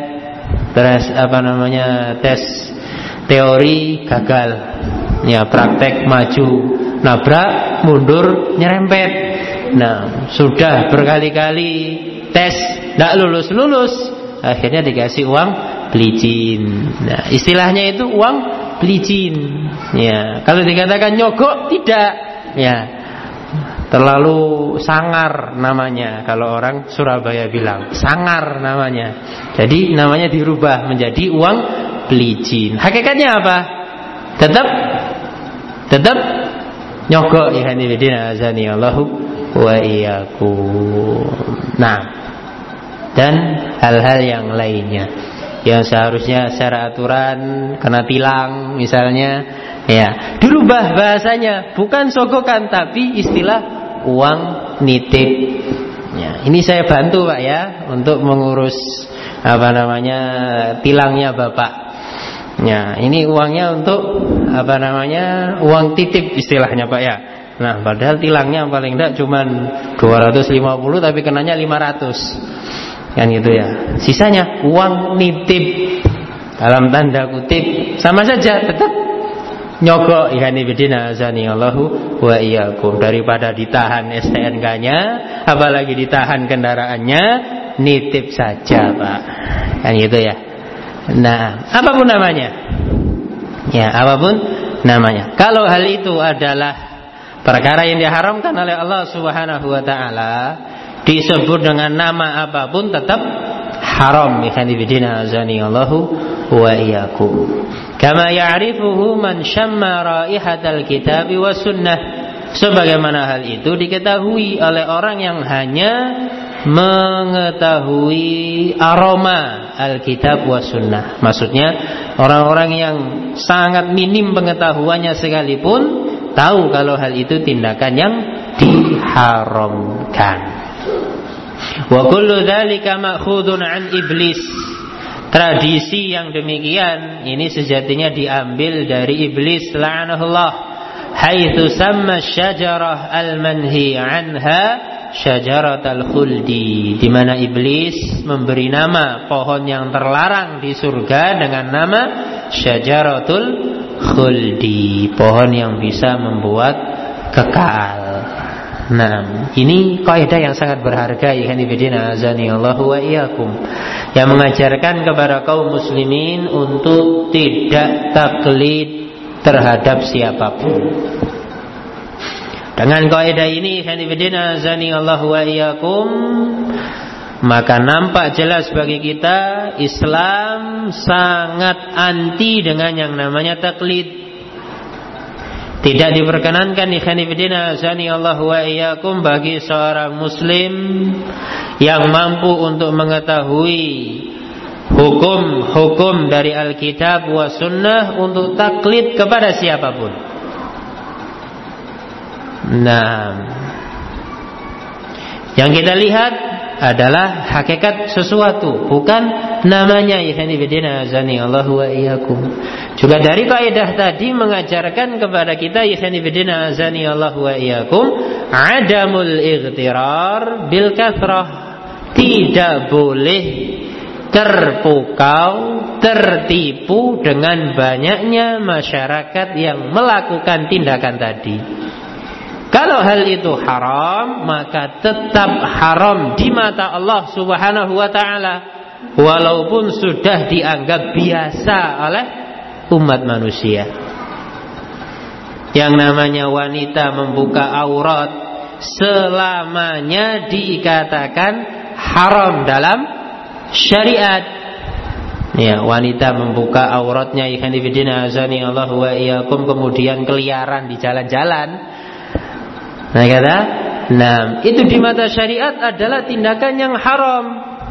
tes teori gagal. Ya, praktek maju, nabrak, mundur, nyerempet. Nah, sudah berkali-kali tes, tidak lulus-lulus, akhirnya dikasih uang pelicin. Nah, istilahnya itu uang pelicin. Ya, kalau dikatakan nyogok, tidak. Ya, terlalu sangar namanya. Kalau orang Surabaya bilang sangar namanya. Jadi namanya dirubah menjadi uang pelicin. Hakikatnya apa? Tetap nyogok ya hanifidina azani Allahu wa iyyakum. Nah, dan hal-hal yang lainnya yang seharusnya secara aturan kena tilang misalnya, ya dirubah bahasanya, bukan sogokan tapi istilah uang nitip. Ya, ini saya bantu Pak ya untuk mengurus tilangnya Bapak. Ya, ini uangnya untuk uang titip istilahnya Pak ya. Nah, padahal tilangnya paling enggak cuman 250 tapi kenanya 500. Kan gitu ya. Sisanya uang nitip dalam tanda kutip, sama saja tetap nyogok ihanibidina azani Allahu wa iyyakum. Daripada ditahan STNK-nya, apalagi ditahan kendaraannya, nitip saja Pak. Kan gitu ya. Nah, apapun namanya. Ya, apapun namanya. Kalau hal itu adalah perkara yang diharamkan oleh Allah Subhanahu wa taala, disebut dengan nama apapun tetap haram. Ikhwanifidina azani Allahu wa iyyakum. Kama ya'rifuhu man syamma raihatal kitab wa sunnah. Sebagaimana hal itu diketahui oleh orang yang hanya mengetahui aroma Alkitab wa sunnah. Maksudnya orang-orang yang sangat minim pengetahuannya sekalipun tahu kalau hal itu tindakan yang diharamkan. Wa kullu dzalika ma'khudun 'an iblis. Tradisi yang demikian ini sejatinya diambil dari iblis la'anahullah, haitsu samma syajarah al-manhi 'anha syajaratal khuldi, di mana iblis memberi nama pohon yang terlarang di surga dengan nama syajaratul khuldi, pohon yang bisa membuat kekal. Nah, ini kaidah yang sangat berharga ikhwanifidina azani Allahu wa iyyakum, yang mengajarkan kepada kaum muslimin untuk tidak taklid terhadap siapapun. Dengan kaidah ini ikhwanifidina azani Allahu wa iyyakum, maka nampak jelas bagi kita Islam sangat anti dengan yang namanya taklid. Tidak diperkenankan ikhwanifidina azani Allahu wa iyyakum bagi seorang muslim yang mampu untuk mengetahui hukum-hukum dari Alkitab wa sunnah untuk taklid kepada siapapun. Nah, yang kita lihat adalah hakikat sesuatu, bukan namanya. Ikhwanifidina azani Allahu wa iyyakum. Juga dari kaidah tadi mengajarkan kepada kita ikhwanifidina azani Allahu wa iyyakum, adamul ightirar bil kathrah. Tidak boleh terpukau, tertipu dengan banyaknya masyarakat yang melakukan tindakan tadi. Kalau hal itu haram, maka tetap haram di mata Allah Subhanahu wa taala, walaupun sudah dianggap biasa oleh umat manusia. Yang namanya wanita membuka aurat selamanya dikatakan haram dalam syariat. Ya, wanita membuka auratnya ikhwanifidina azani Allahu wa iyyakum, kemudian keliaran di jalan-jalan. Nah kata, itu di mata syariat adalah tindakan yang haram.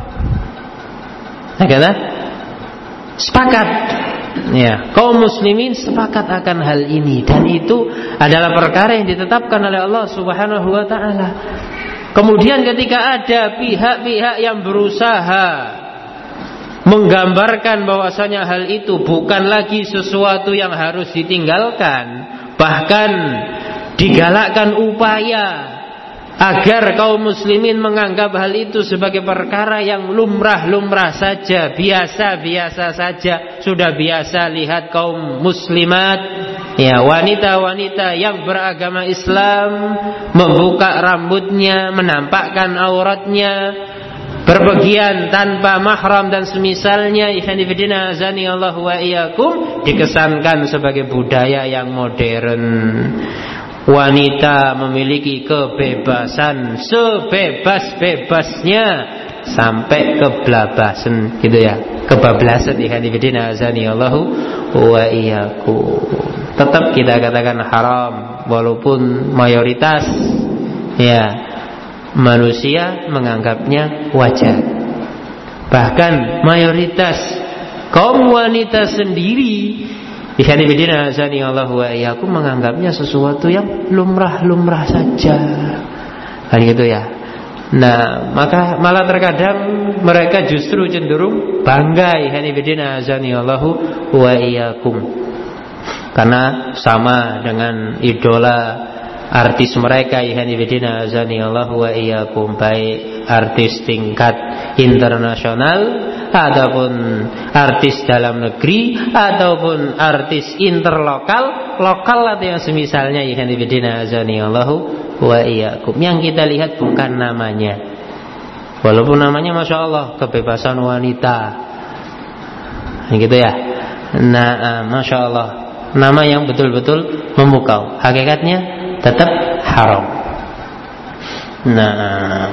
Nah kata, sepakat. Ya, kaum muslimin sepakat akan hal ini, dan itu adalah perkara yang ditetapkan oleh Allah Subhanahu wa taala. Kemudian ketika ada pihak-pihak yang berusaha menggambarkan bahwasanya hal itu bukan lagi sesuatu yang harus ditinggalkan, bahkan digalakkan upaya agar kaum muslimin menganggap hal itu sebagai perkara yang lumrah-lumrah saja, biasa-biasa saja. Sudah biasa lihat kaum muslimat, ya, wanita-wanita yang beragama Islam membuka rambutnya, menampakkan auratnya, berpergian tanpa mahram dan semisalnya. Ikhwanifidina azani Allahu wa iyyakum, dikesankan sebagai budaya yang modern. wanita memiliki kebebasan sebebas-bebasnya sampai kebablasan gitu ya. Kebablasan ikhwan fillah azani Allahu wa iyyakum. Tetap kita katakan haram walaupun mayoritas ya manusia menganggapnya wajar. Bahkan mayoritas kaum wanita sendiri ikhwan fillah azani Allahu wa iyyakum menganggapnya sesuatu yang lumrah-lumrah saja. Kan gitu ya. Nah, maka malah terkadang mereka justru cenderung bangga ikhwan fillah azani Allahu wa iyyakum. Karena sama dengan idola artis mereka ikhwan fillah azani Allahu wa iyyakum, baik artis tingkat internasional ataupun artis dalam negeri ataupun artis interlokal, lokal atau yang semisalnya ikhwan fillah azani Allahu wa iyyakum. Yang kita lihat bukan namanya, walaupun namanya masya Allah kebebasan wanita, gitu ya. Nah, masya Allah, nama yang betul-betul memukau, hakikatnya tetap haram. Nah,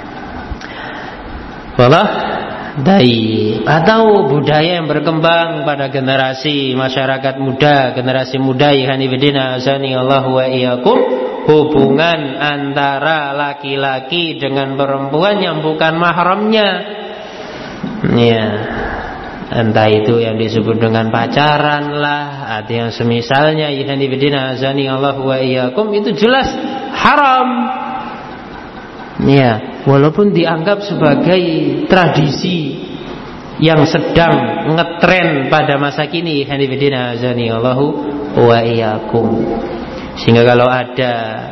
wallah dari atau budaya yang berkembang pada generasi masyarakat muda, generasi muda ikhwan fillah azani Allahu wa iyyakum, hubungan antara laki-laki dengan perempuan yang bukan mahramnya. Ya, entah itu yang disebut dengan pacaran lah atau yang semisalnya ikhwan fillah azani Allahu wa iyyakum, itu jelas haram. Ya, walaupun dianggap sebagai tradisi yang sedang ngetren pada masa kini ikhwan fillah azani Allahu wa iyyakum. Sehingga kalau ada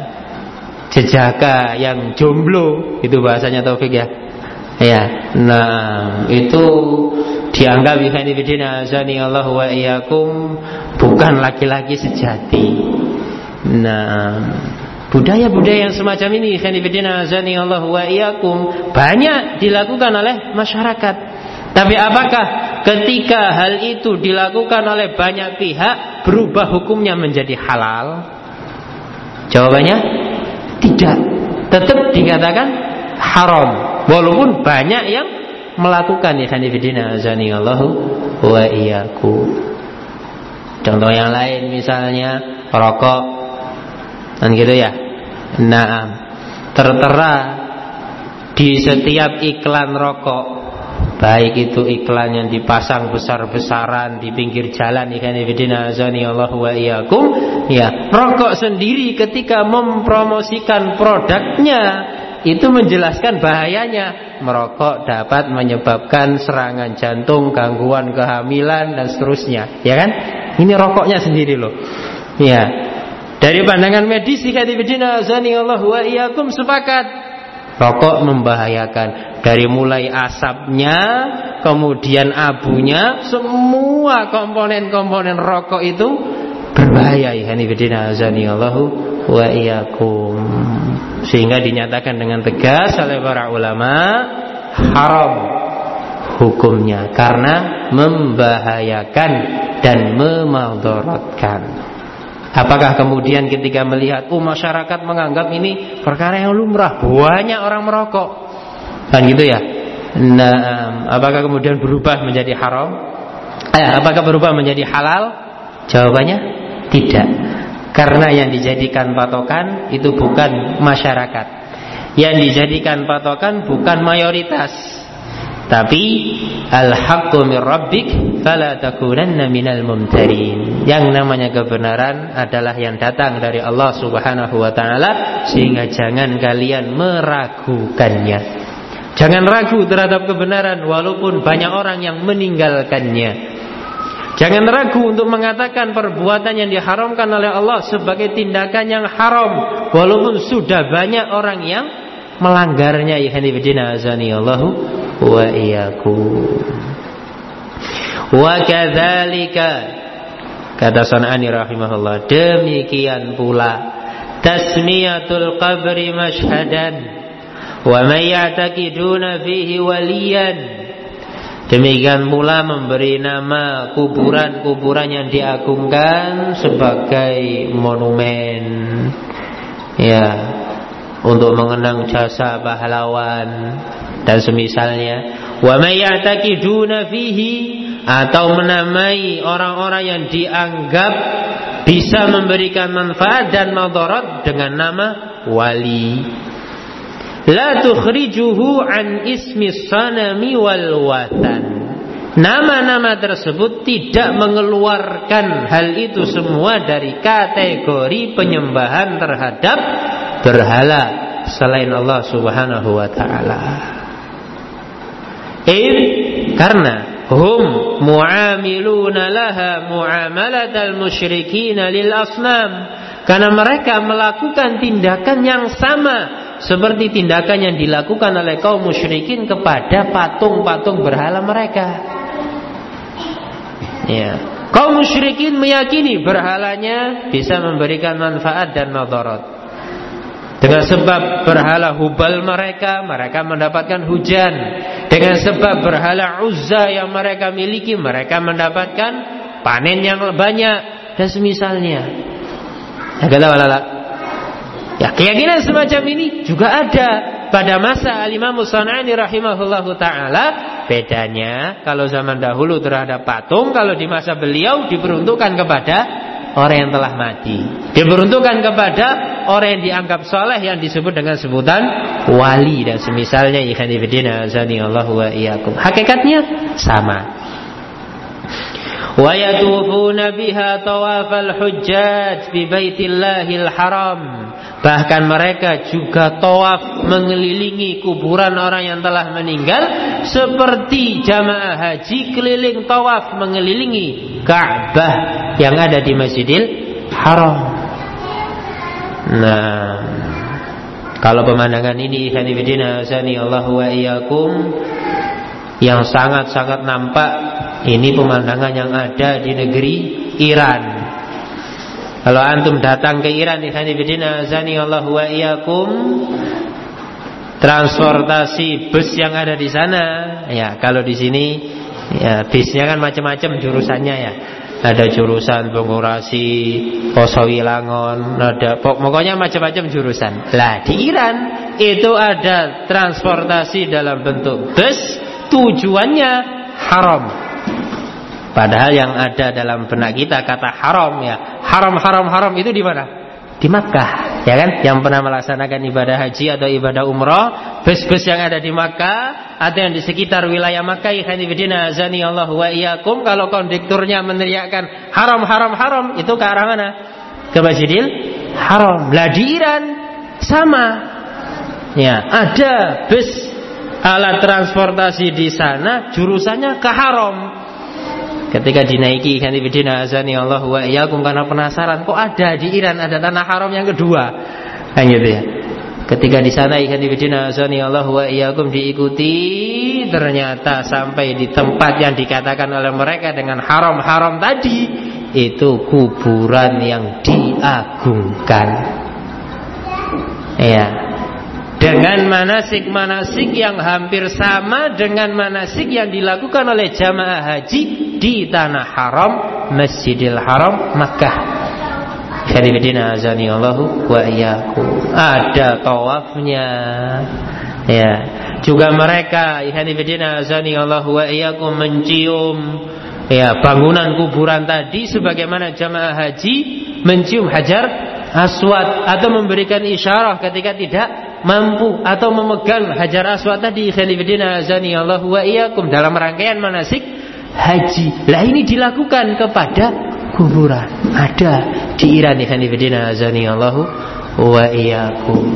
jejaka yang jomblo, itu bahasanya Taufik ya. Ya, nah itu dianggap ikhwan fillah azani Allahu wa iyyakum bukan laki-laki sejati. Nah, budaya-budaya yang semacam ini ikhwan fillah azani Allahu wa iyyakum banyak dilakukan oleh masyarakat. Tapi apakah ketika hal itu dilakukan oleh banyak pihak berubah hukumnya menjadi halal? Jawabannya tidak. Tetap dikatakan haram walaupun banyak yang melakukan ikhwan fillah azani Allahu wa iyyakum. Contoh yang lain misalnya rokok, kan gitu ya. Nah, tertera di setiap iklan rokok, baik itu iklan yang dipasang besar-besaran di pinggir jalan ikhwan fillah azani Allahu wa iyyakum, ya, rokok sendiri ketika mempromosikan produknya itu menjelaskan bahayanya. Merokok dapat menyebabkan serangan jantung, gangguan kehamilan dan seterusnya, ya kan? Ini rokoknya sendiri loh. Ya. Dari pandangan medis ikhwan fillah azani Allahu wa iyyakum sepakat rokok membahayakan. Dari mulai asapnya, kemudian abunya, semua komponen-komponen rokok itu berbahaya ikhwan fillah azani Allahu wa iyyakum. Sehingga dinyatakan dengan tegas oleh para ulama haram hukumnya karena membahayakan dan memudaratkan. Apakah kemudian ketika melihat masyarakat menganggap ini perkara yang lumrah, banyak orang merokok, kan gitu ya? Nah, apakah kemudian berubah menjadi haram? Apakah berubah menjadi halal? Jawabannya tidak. Karena yang dijadikan patokan itu bukan masyarakat. Yang dijadikan patokan bukan mayoritas. Tapi al-haqqu min rabbik fala takunanna minal mumtarin. Yang namanya kebenaran adalah yang datang dari Allah Subhanahu wa taala, sehingga jangan kalian meragukannya. Jangan ragu terhadap kebenaran walaupun banyak orang yang meninggalkannya. Jangan ragu untuk mengatakan perbuatan yang diharamkan oleh Allah sebagai tindakan yang haram walaupun sudah banyak orang yang melanggarnya. Ikhwan fillah azani Allahu wa iyyakum. Wa kadzalika, kata San'ani rahimahullah, demikian pula tasmiyatul qabri mashhadan wa man ya'taqiduna fihi waliyan Demikian pula memberi nama kuburan-kuburan yang diagungkan sebagai monumen, ya, untuk mengenang jasa pahlawan dan semisalnya. Wa may ya'taqiduna fihi, atau menamai orang-orang yang dianggap bisa memberikan manfaat dan madarat dengan nama wali. La tukhrijuhu an ismi sanami wal watan. Nama-nama tersebut tidak mengeluarkan hal itu semua dari kategori penyembahan terhadap berhala selain Allah Subhanahu wa taala. Karena hum mu'amiluna laha mu'amalatal musyrikin lil asnam, karena mereka melakukan tindakan yang sama seperti tindakan yang dilakukan oleh kaum musyrikin kepada patung-patung berhala mereka. Ya, kaum musyrikin meyakini berhalanya bisa memberikan manfaat dan madarat. Dengan sebab berhala Hubal mereka mendapatkan hujan. Dengan sebab berhala Uzza yang mereka miliki, mereka mendapatkan panen yang banyak dan semisalnya. Ya, kata walala. Ya, keyakinan semacam ini juga ada pada masa Al-Imam As-San'ani rahimahullahu ta'ala. Bedanya kalau zaman dahulu terhadap patung, kalau di masa beliau diperuntukkan kepada orang yang telah mati, diperuntukkan kepada orang yang dianggap saleh, yang disebut dengan sebutan wali dan semisalnya. Ikhwan fillah azanillahu wa iyyakum. Hakikatnya sama. Wa yatufuna biha tawafal hujjaj bi baitillahil haram. Bahkan mereka juga tawaf mengelilingi kuburan orang yang telah meninggal, seperti jamaah haji keliling tawaf mengelilingi Ka'bah yang ada di Masjidil Haram. Nah, kalau pemandangan ini ikhwan fillah azanillahu wa iyyakum, yang sangat-sangat nampak, ini pemandangan yang ada di negeri Iran. Kalau antum datang ke Iran, ikhwan fillah azanillahu wa iyyakum, transportasi bus yang ada di sana, ya, kalau di sini ya bisnya kan macam-macam jurusannya, ya. Ada jurusan Bongorasi, Posowilangon, ada pokoknya macam-macam jurusan. Lah di Iran itu ada transportasi dalam bentuk bus, tujuannya haram. Padahal yang ada dalam benak kita kata haram, ya, haram itu di mana? Di Makkah, ya kan? Yang pernah melaksanakan ibadah haji atau ibadah umrah, bus-bus yang ada di Makkah atau yang di sekitar wilayah Makkah, ikhwan fillah azanillahu wa iyyakum, kalau konduktornya meneriakkan haram, itu ke arah mana? Ke Masjidil Haram. Lah di Iran sama, ya, ada bus alat transportasi di sana jurusannya ke haram. Ketika dinaiki ikhwan fillah azanillahu wa iyyakum, karena penasaran, kok ada di Iran ada tanah haram yang kedua, kan gitu ya. Ketika di sana ikhwan fillah azanillahu wa iyyakum diikuti, ternyata sampai di tempat yang dikatakan oleh mereka dengan haram tadi, itu kuburan yang diagungkan, ya, dengan manasik-manasik yang hampir sama dengan manasik yang dilakukan oleh jamaah haji di tanah haram Masjidil Haram Makkah. Khairuddin azanillahu wa iyyakum. Ada tawafnya, ya. Juga mereka khairuddin azanillahu wa iyyakum mencium, ya, bangunan kuburan tadi sebagaimana jamaah haji mencium Hajar Aswad atau memberikan isyarah ketika tidak mampu atau memegang Hajar Aswad tadi khairuddin azanillahu wa iyyakum dalam rangkaian manasik haji. Lah ini dilakukan kepada kuburan. Ada di Iran khairuddin azanillahu wa iyyakum.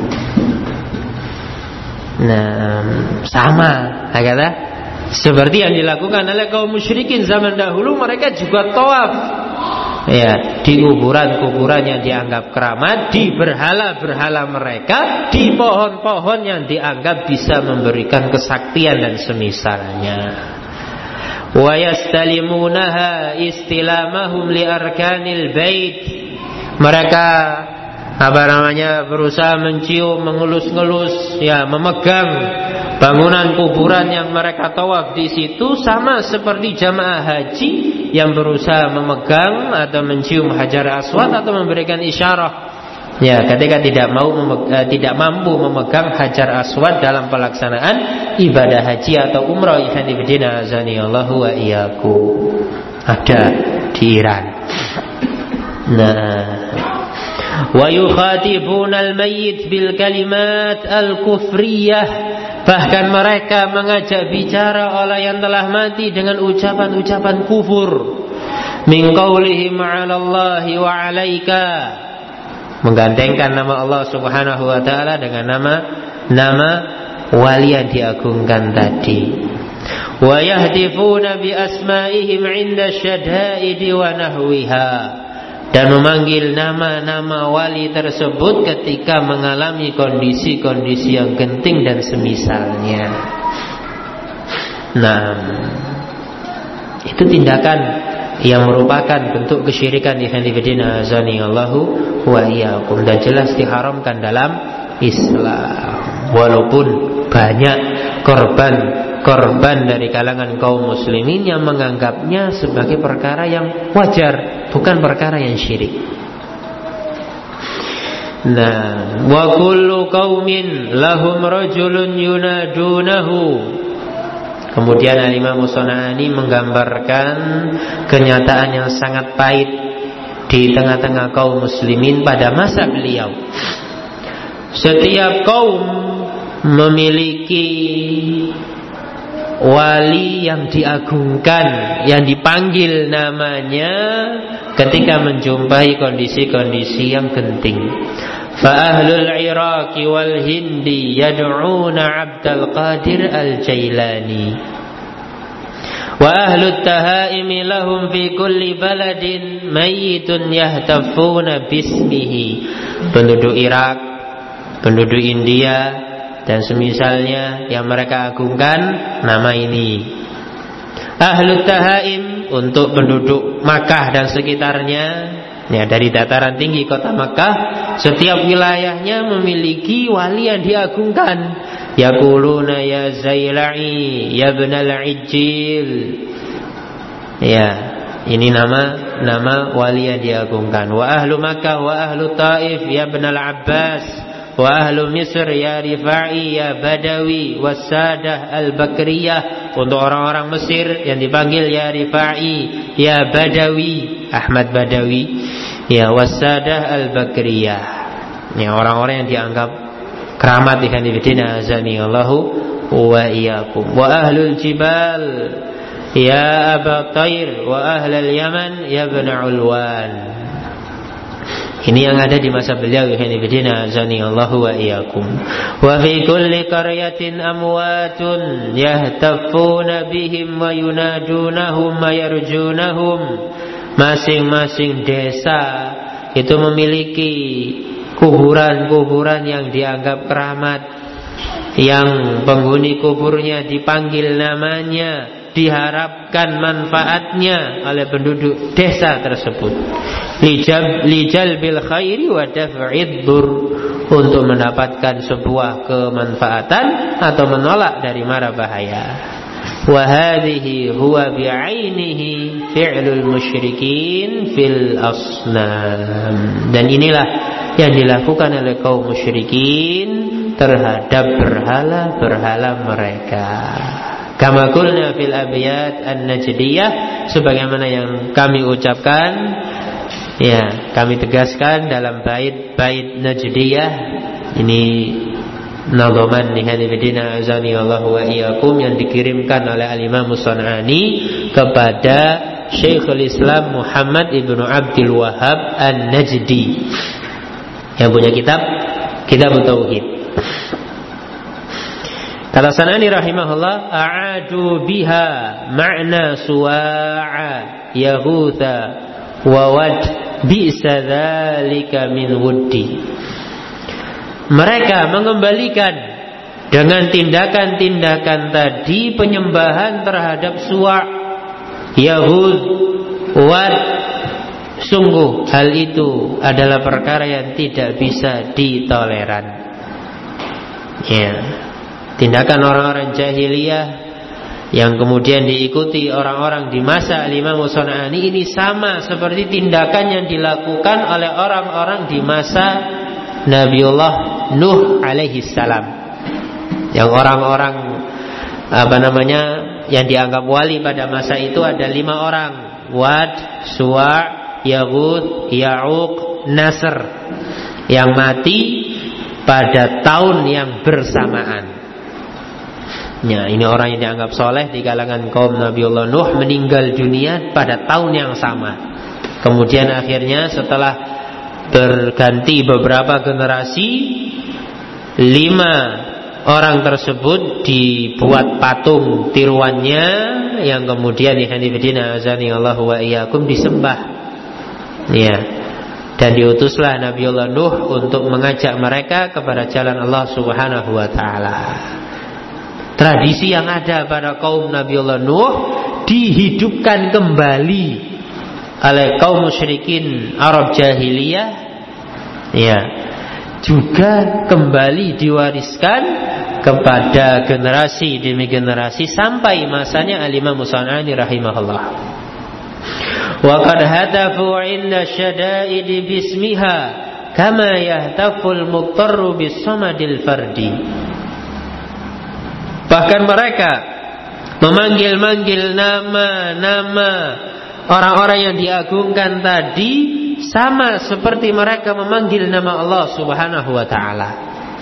Nah, sama kata seperti yang dilakukan oleh kaum musyrikin zaman dahulu. Mereka juga tawaf, ya, di kuburan-kuburan yang dianggap keramat, di berhala-berhala mereka, di pohon-pohon yang dianggap bisa memberikan kesaktian dan semisalnya. Wa yastalimunaha istilamahum li arkanil bait. Mereka berusaha mencium, mengelus-ngelus, ya, memegang Bangunan kuburan yang mereka tawaf di situ sama seperti jamaah haji yang berusaha memegang atau mencium Hajar Aswad atau memberikan isyarah. Ya, ketika tidak mampu memegang Hajar Aswad dalam pelaksanaan ibadah haji atau umrah. Ikhwanifidina azanillahu wa iyyakum. Ada di Iran. Nah, wa yukhatibuna al-mayyit bil kalimat al-kufriyah. Bahkan mereka mengajak bicara orang yang telah mati dengan ucapan-ucapan kufur. Min qaulihim 'ala Allahi wa 'alaika. Menggandengkan nama Allah Subhanahu wa taala dengan nama wali yang diagungkan tadi. Wa yahdifuna bi asma'ihim 'inda syada'idi wa nahwiha. Dan memanggil nama-nama wali tersebut ketika mengalami kondisi-kondisi yang genting dan semisalnya. Nah, itu tindakan yang merupakan bentuk kesyirikan ikhwanifidina azanillahu wa iyyakum, dan jelas diharamkan dalam Islam. Walaupun banyak korban dari kalangan kaum muslimin yang menganggapnya sebagai perkara yang wajar, bukan perkara yang syirik. Nah, wa kullu qaumin lahum rajulun yunadunahu. Kemudian Al-Imam Shona'ani menggambarkan kenyataan yang sangat pahit di tengah-tengah kaum muslimin pada masa beliau. Setiap kaum memiliki wali yang diagungkan, yang dipanggil namanya ketika menjumpai kondisi-kondisi yang genting. Fa ahlul Iraq wal Hindi yad'una Abdul Qadir al-Jailani. Wa ahlut Tahaim lahum fi kulli baladin mayyitun yahtafuna bismihi. Penduduk Irak, penduduk India dan semisalnya yang mereka agungkan nama ini. Ahlut Tahaim untuk penduduk Makkah dan sekitarnya. Ya, dari dataran tinggi kota Makkah, setiap wilayahnya memiliki wali yang diagungkan. Yaquluna ya Zaila'i ya ibnal Ijil. Ya, ini nama wali yang diagungkan. Wa ahlu Makkah wa ahlu Taif ya ibnal Abbas. Wa ahlu Misr ya Rifa'i ya Badawi. Wassadah al-Bakriyah, untuk orang-orang Mesir yang dipanggil ya Rifa'i ya Badawi, Ahmad Badawi. Ya Wassadah al-Bakriyah, ya orang-orang yang dianggap keramat ikhwan fillah azanillahu wa iyyakum. Wa ahlul jibal ya Aba Tair wa ahlul Yaman ya Ibn Ulwan. Ini yang ada di masa beliau ikhwan fillah azanillahu wa iyyakum. Wa fi kulli qaryatin amwatun yahtafuna bihim wa yunadunahum wa yarjunahum. Masing-masing desa itu memiliki kuburan-kuburan yang dianggap keramat, yang penghuni kuburnya dipanggil namanya, diharapkan manfaatnya oleh penduduk desa tersebut. Lijal bil khairi wa daf'id dur, untuk mendapatkan sebuah kemanfaatan atau menolak dari mara bahaya. Wa hadhihi huwa bi'ainihi fi'lul musyrikin fil asnam. Dan inilah yang dilakukan oleh kaum musyrikin terhadap berhala-berhala mereka. Kama qulna fil abiyat an-najdiyah, sebagaimana yang kami ucapkan, ya, kami tegaskan dalam bait-bait najdiyah. Ini nadhaman nihadibidina azani Allah wa iyyakum yang dikirimkan oleh Al-Imam Shona'ani kepada Syekhul Islam Muhammad ibnu Abdul Wahhab An-Najdi yang punya kitab Tauhid. Kata Shona'ani rahimahullah, a'adu biha ma'na suwa'a yaghutha wa wad bi'sa dzalika min wuddi. Mereka mengembalikan dengan tindakan-tindakan tadi penyembahan terhadap Suwa', Yahud, Wad. Sungguh hal itu adalah perkara yang tidak bisa ditoleran. Ya. tindakan orang-orang jahiliyah yang kemudian diikuti orang-orang di masa Al-Imam As-San'ani ini sama seperti tindakan yang dilakukan oleh orang-orang di masa Nabiullah Nuh alaihi salam. Yang orang-orang yang dianggap wali pada masa itu ada 5 orang: Wad, Suwa', Yaghut, Ya'uq, Nasr, yang mati pada tahun yang bersamaan. Ya, ini orang yang dianggap soleh di kalangan kaum Nabiullah Nuh meninggal dunia pada tahun yang sama. Kemudian akhirnya setelah berganti beberapa generasi, 5 orang tersebut dibuat patung tiruannya yang kemudian disembah. Ya. Dan diutuslah Nabiullah Nuh untuk mengajak mereka kepada jalan Allah Subhanahu wa taala. Tradisi yang ada pada kaum Nabiullah Nuh dihidupkan kembali oleh kaum musyrikin Arab jahiliyah, ya, juga kembali diwariskan kepada generasi demi generasi sampai masanya Al-Imam As-San'ani rahimahullah. Wa qad hatafu 'inda syada'id bismiha kama yahtaful muqtarru bis-samadil fardi. Bahkan mereka memanggil-manggil nama-nama orang-orang yang diagungkan tadi sama seperti mereka memanggil nama Allah Subhanahu wa taala.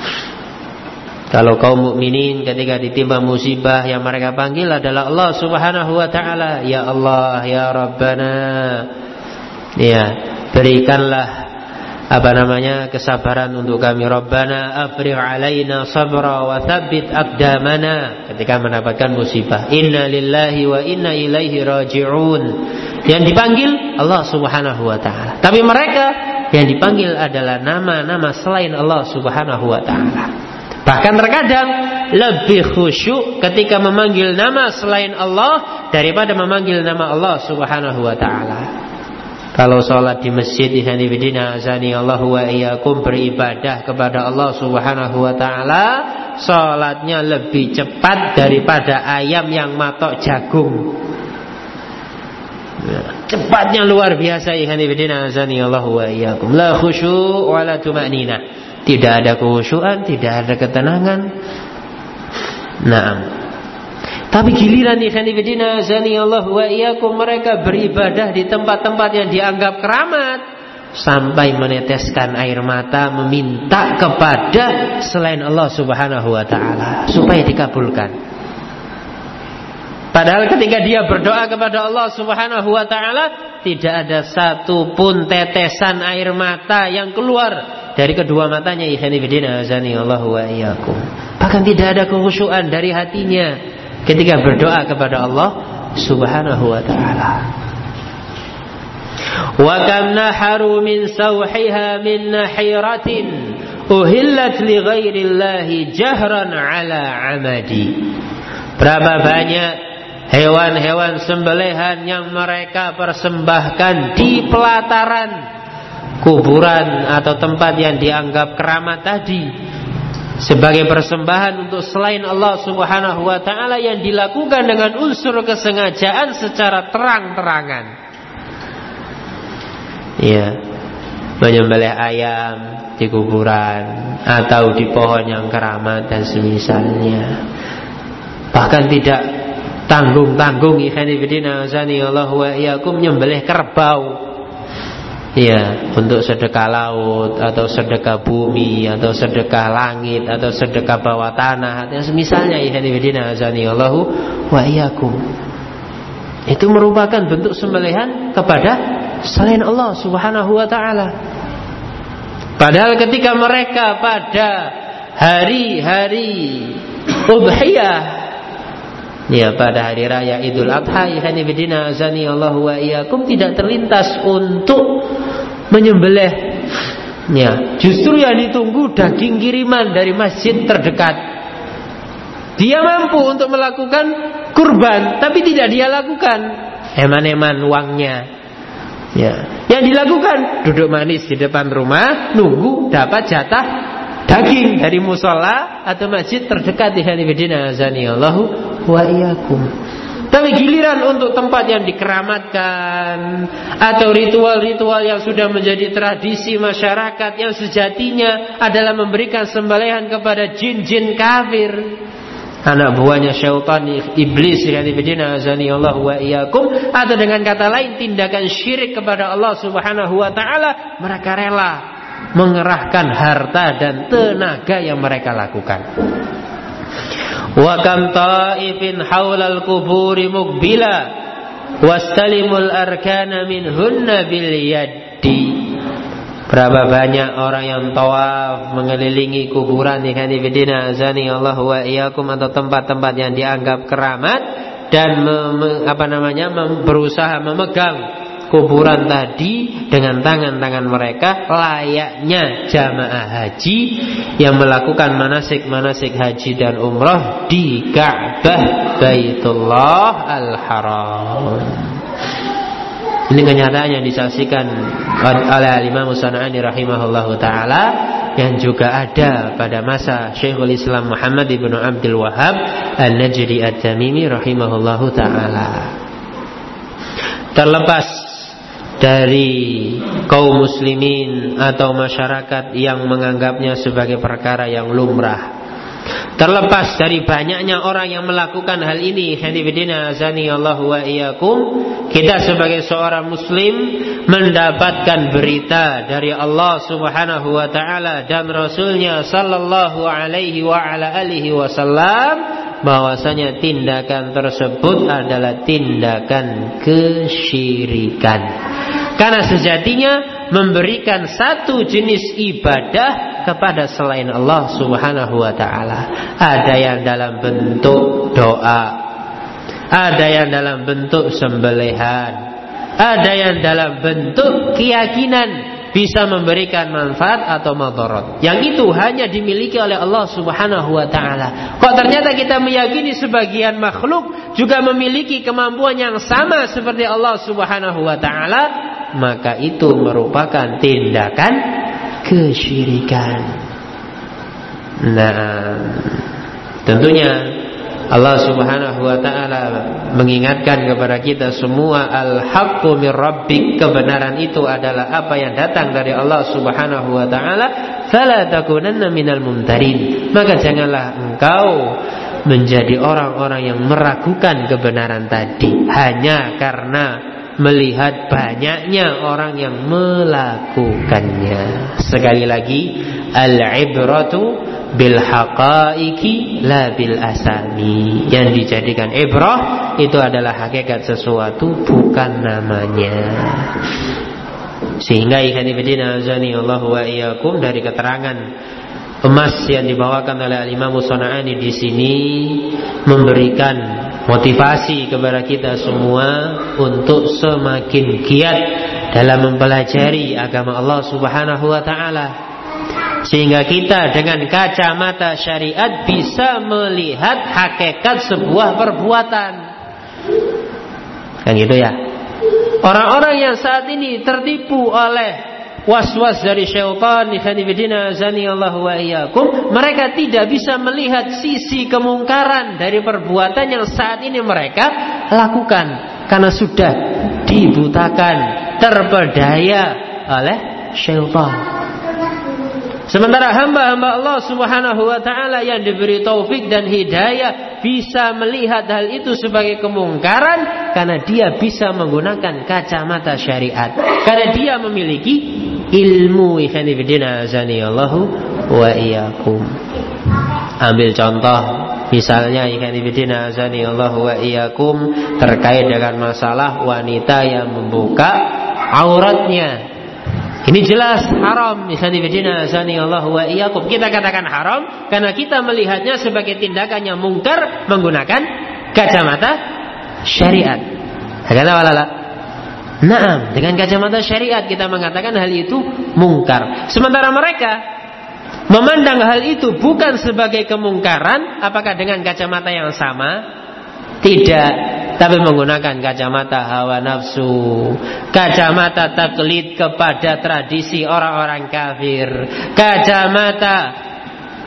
Kalau kaum mukminin ketika ditimpa musibah yang mereka panggil adalah Allah Subhanahu wa taala, ya Allah, ya Rabbana. Ya, berikanlah kesabaran untuk kami. Rabbana afrigh alaina sabra wa tsabbit aqdamana ketika mendapatkan musibah. Inna lillahi wa inna ilaihi raji'un. Yang dipanggil Allah Subhanahu wa taala. Tapi mereka yang dipanggil adalah nama-nama selain Allah Subhanahu wa taala. Bahkan terkadang lebih khusyuk ketika memanggil nama selain Allah daripada memanggil nama Allah Subhanahu wa taala. Kalau sholat di masjid Allah wa iyyakum, beribadah kepada Allah Subhanahu wa taala, sholatnya lebih cepat daripada ayam yang matok jagung. Cepatnya luar biasa. Allah wa iyyakum. La khusyu' wa la tuma'nina. Tidak ada kekhusyuan, tidak ada ketenangan. Naam. Tapi giliran Allah wa iyyakum, mereka beribadah di tempat-tempat yang dianggap keramat sampai meneteskan air mata meminta kepada selain Allah Subhanahu wa taala supaya dikabulkan. Padahal ketika dia berdoa kepada Allah Subhanahu wa taala tidak ada satu pun tetesan air mata yang keluar dari kedua matanya. Allah wa iyyakum. Bahkan tidak ada kekhusyuan dari hatinya ketika berdoa kepada Allah Subhanahu wa taala. Wa kam naharu min sawhiha min nahiratin uhillat li ghairillahi jahran ala amadi. Berapa banyak hewan-hewan sembelihan yang mereka persembahkan di pelataran kuburan atau tempat yang dianggap keramat tadi sebagai persembahan untuk selain Allah Subhanahu wa taala yang dilakukan dengan unsur kesengajaan secara terang-terangan. Ya, menyembelih ayam di kuburan atau di pohon yang keramat dan semisalnya. Bahkan tidak tanggung-tanggung Allah wa iyyakum menyembelih kerbau. Ya, untuk sedekah laut atau sedekah bumi atau sedekah langit atau sedekah bawah tanah yang semisalnya Allah wa iyyakum. Itu merupakan bentuk sembelihan kepada selain Allah Subhanahu wa taala. Padahal ketika mereka pada hari-hari udhiyah, ya, pada hari raya Idul Adha, Allah wa iyyakum, tidak terlintas untuk menyembelih. Ya, justru yang ditunggu daging kiriman dari masjid terdekat. Dia mampu untuk melakukan kurban, tapi tidak dia lakukan. Eman-eman uangnya. Ya, yang dilakukan duduk manis di depan rumah, nunggu dapat jatah daging dari musola atau masjid terdekat di hadibidina azanillahu wa iyyakum. Tapi giliran untuk tempat yang dikeramatkan atau ritual-ritual yang sudah menjadi tradisi masyarakat yang sejatinya adalah memberikan sembelihan kepada jin-jin kafir, anak buahnya syaitan iblis, hadibidina azanillahu wa iyyakum, atau dengan kata lain tindakan syirik kepada Allah Subhanahu wa taala, mereka rela mengerahkan harta dan tenaga yang mereka lakukan. Wa kam ta'ifin haulal kuburi muqbila wastalimul arkana minhunna bil yaddi. Berapa banyak orang yang tawaf mengelilingi kuburan ikhwanifidina azanillahu wa iyyakum, atau tempat-tempat yang dianggap keramat, dan berusaha memegang kuburan tadi dengan tangan-tangan mereka layaknya jamaah haji yang melakukan manasik-manasik haji dan umrah di Ka'bah Baitullah Al-Haram. Ini kenyataan yang disaksikan oleh Imam Sana'ani rahimahullahu ta'ala, yang juga ada pada masa Syekhul Islam Muhammad ibn Abdul Wahhab An-Najdi At-Tamimi rahimahullahu ta'ala. Terlepas dari kaum muslimin atau masyarakat yang menganggapnya sebagai perkara yang lumrah, terlepas dari banyaknya orang yang melakukan hal ini, hadibidina azanillahu wa iyyakum, kita sebagai seorang muslim mendapatkan berita dari Allah Subhanahu wa taala dan Rasulnya sallallahu alaihi wa ala alihi wasallam bahwasanya tindakan tersebut adalah tindakan kesyirikan. Karena sejatinya memberikan satu jenis ibadah kepada selain Allah Subhanahu wa taala. Ada yang dalam bentuk doa, ada yang dalam bentuk sembelihan, ada yang dalam bentuk keyakinan bisa memberikan manfaat atau madarat. Yang itu hanya dimiliki oleh Allah Subhanahu wa taala. Kok ternyata kita meyakini sebagian makhluk juga memiliki kemampuan yang sama seperti Allah Subhanahu wa taala, maka itu merupakan tindakan kesyirikan. Nah, tentunya Allah Subhanahu wa taala mengingatkan kepada kita semua, al-haqqu mir rabbik, kebenaran itu adalah apa yang datang dari Allah Subhanahu wa taala, fala takunanna minal mumtarin, maka janganlah engkau menjadi orang-orang yang meragukan kebenaran tadi hanya karena melihat banyaknya orang yang melakukannya. Sekali lagi, al-ibratu bil haqaiki la bil asami. Yang dijadikan ibrah itu adalah hakikat sesuatu, bukan namanya. Sehingga ikhwan fillah azanillahu wa iyyakum, dari keterangan emas yang dibawakan oleh Imam Sana'ani di sini memberikan motivasi kepada kita semua untuk semakin giat dalam mempelajari agama Allah Subhanahu wa taala, sehingga kita dengan kacamata syariat bisa melihat hakikat sebuah perbuatan. Kan gitu ya. Orang-orang yang saat ini tertipu oleh was-was dari syaitan, ikhwanifidina azanillahu wa iyyakum, mereka tidak bisa melihat sisi kemungkaran dari perbuatan yang saat ini mereka lakukan karena sudah dibutakan, terpedaya oleh syaitan. Sementara hamba-hamba Allah Subhanahu wa taala yang diberi taufik dan hidayah bisa melihat hal itu sebagai kemungkaran karena dia bisa menggunakan kacamata syariat, karena dia memiliki ilmu. Ikhwanifidina azanillahu wa iyyakum. Ambil contoh, misalnya ikhwanifidina azanillahu wa iyyakum, terkait dengan masalah wanita yang membuka auratnya. Ini jelas haram. Ikhwanifidina azanillahu wa iyyakum. Kita katakan haram karena kita melihatnya sebagai tindakan yang mungkar menggunakan kacamata syariat. Kata walala. Naam, dengan kacamata syariat kita mengatakan hal itu mungkar. Sementara mereka memandang hal itu bukan sebagai kemungkaran. Apakah dengan kacamata yang sama? Tidak, tapi menggunakan kacamata hawa nafsu, kacamata taklid kepada tradisi orang-orang kafir, kacamata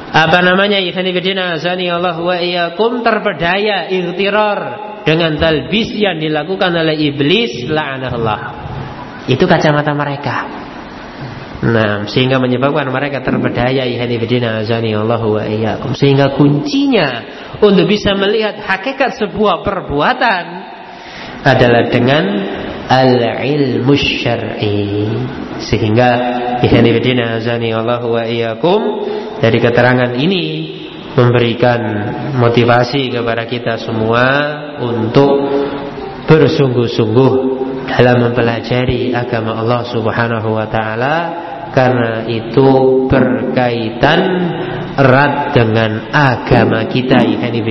terpedaya ightirar dengan talbis yang dilakukan oleh iblis la'anahullah. Itu kacamata mereka. Nah, sehingga menyebabkan mereka terpedaya sehingga kuncinya untuk bisa melihat hakikat sebuah perbuatan adalah dengan al-ilmu syar'i. Sehingga dari keterangan ini memberikan motivasi kepada kita semua untuk bersungguh-sungguh dalam mempelajari agama Allah Subhanahu wa taala, karena itu berkaitan erat dengan agama kita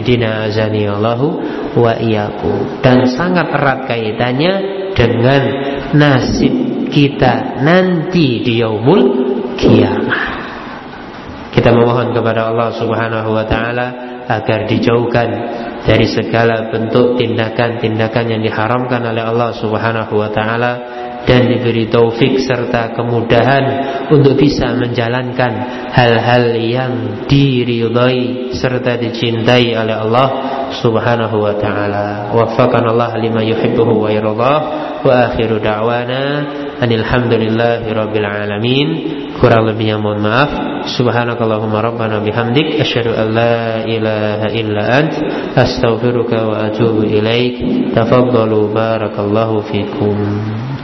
dan sangat erat kaitannya dengan nasib kita nanti di yaumul qiyamah. Kita memohon kepada Allah Subhanahu wa taala agar dijauhkan dari segala bentuk tindakan-tindakan yang diharamkan oleh Allah Subhanahu wa taala, dan diberi taufik serta kemudahan untuk bisa menjalankan hal-hal yang diridhai serta dicintai oleh Allah Subhanahu wa taala. Waffaqanallahu lima yuhibbuhu wa yardah. Wa akhiru da'wana anil hamdulillahi rabbil alamin. Kurang lebihnya mohon maaf. Subhanakallahumma rabbana bihamdik asyhadu an la ilaha illa ant astaghfiruka wa atubu ilaik. Tafaddalu barakallahu fikum.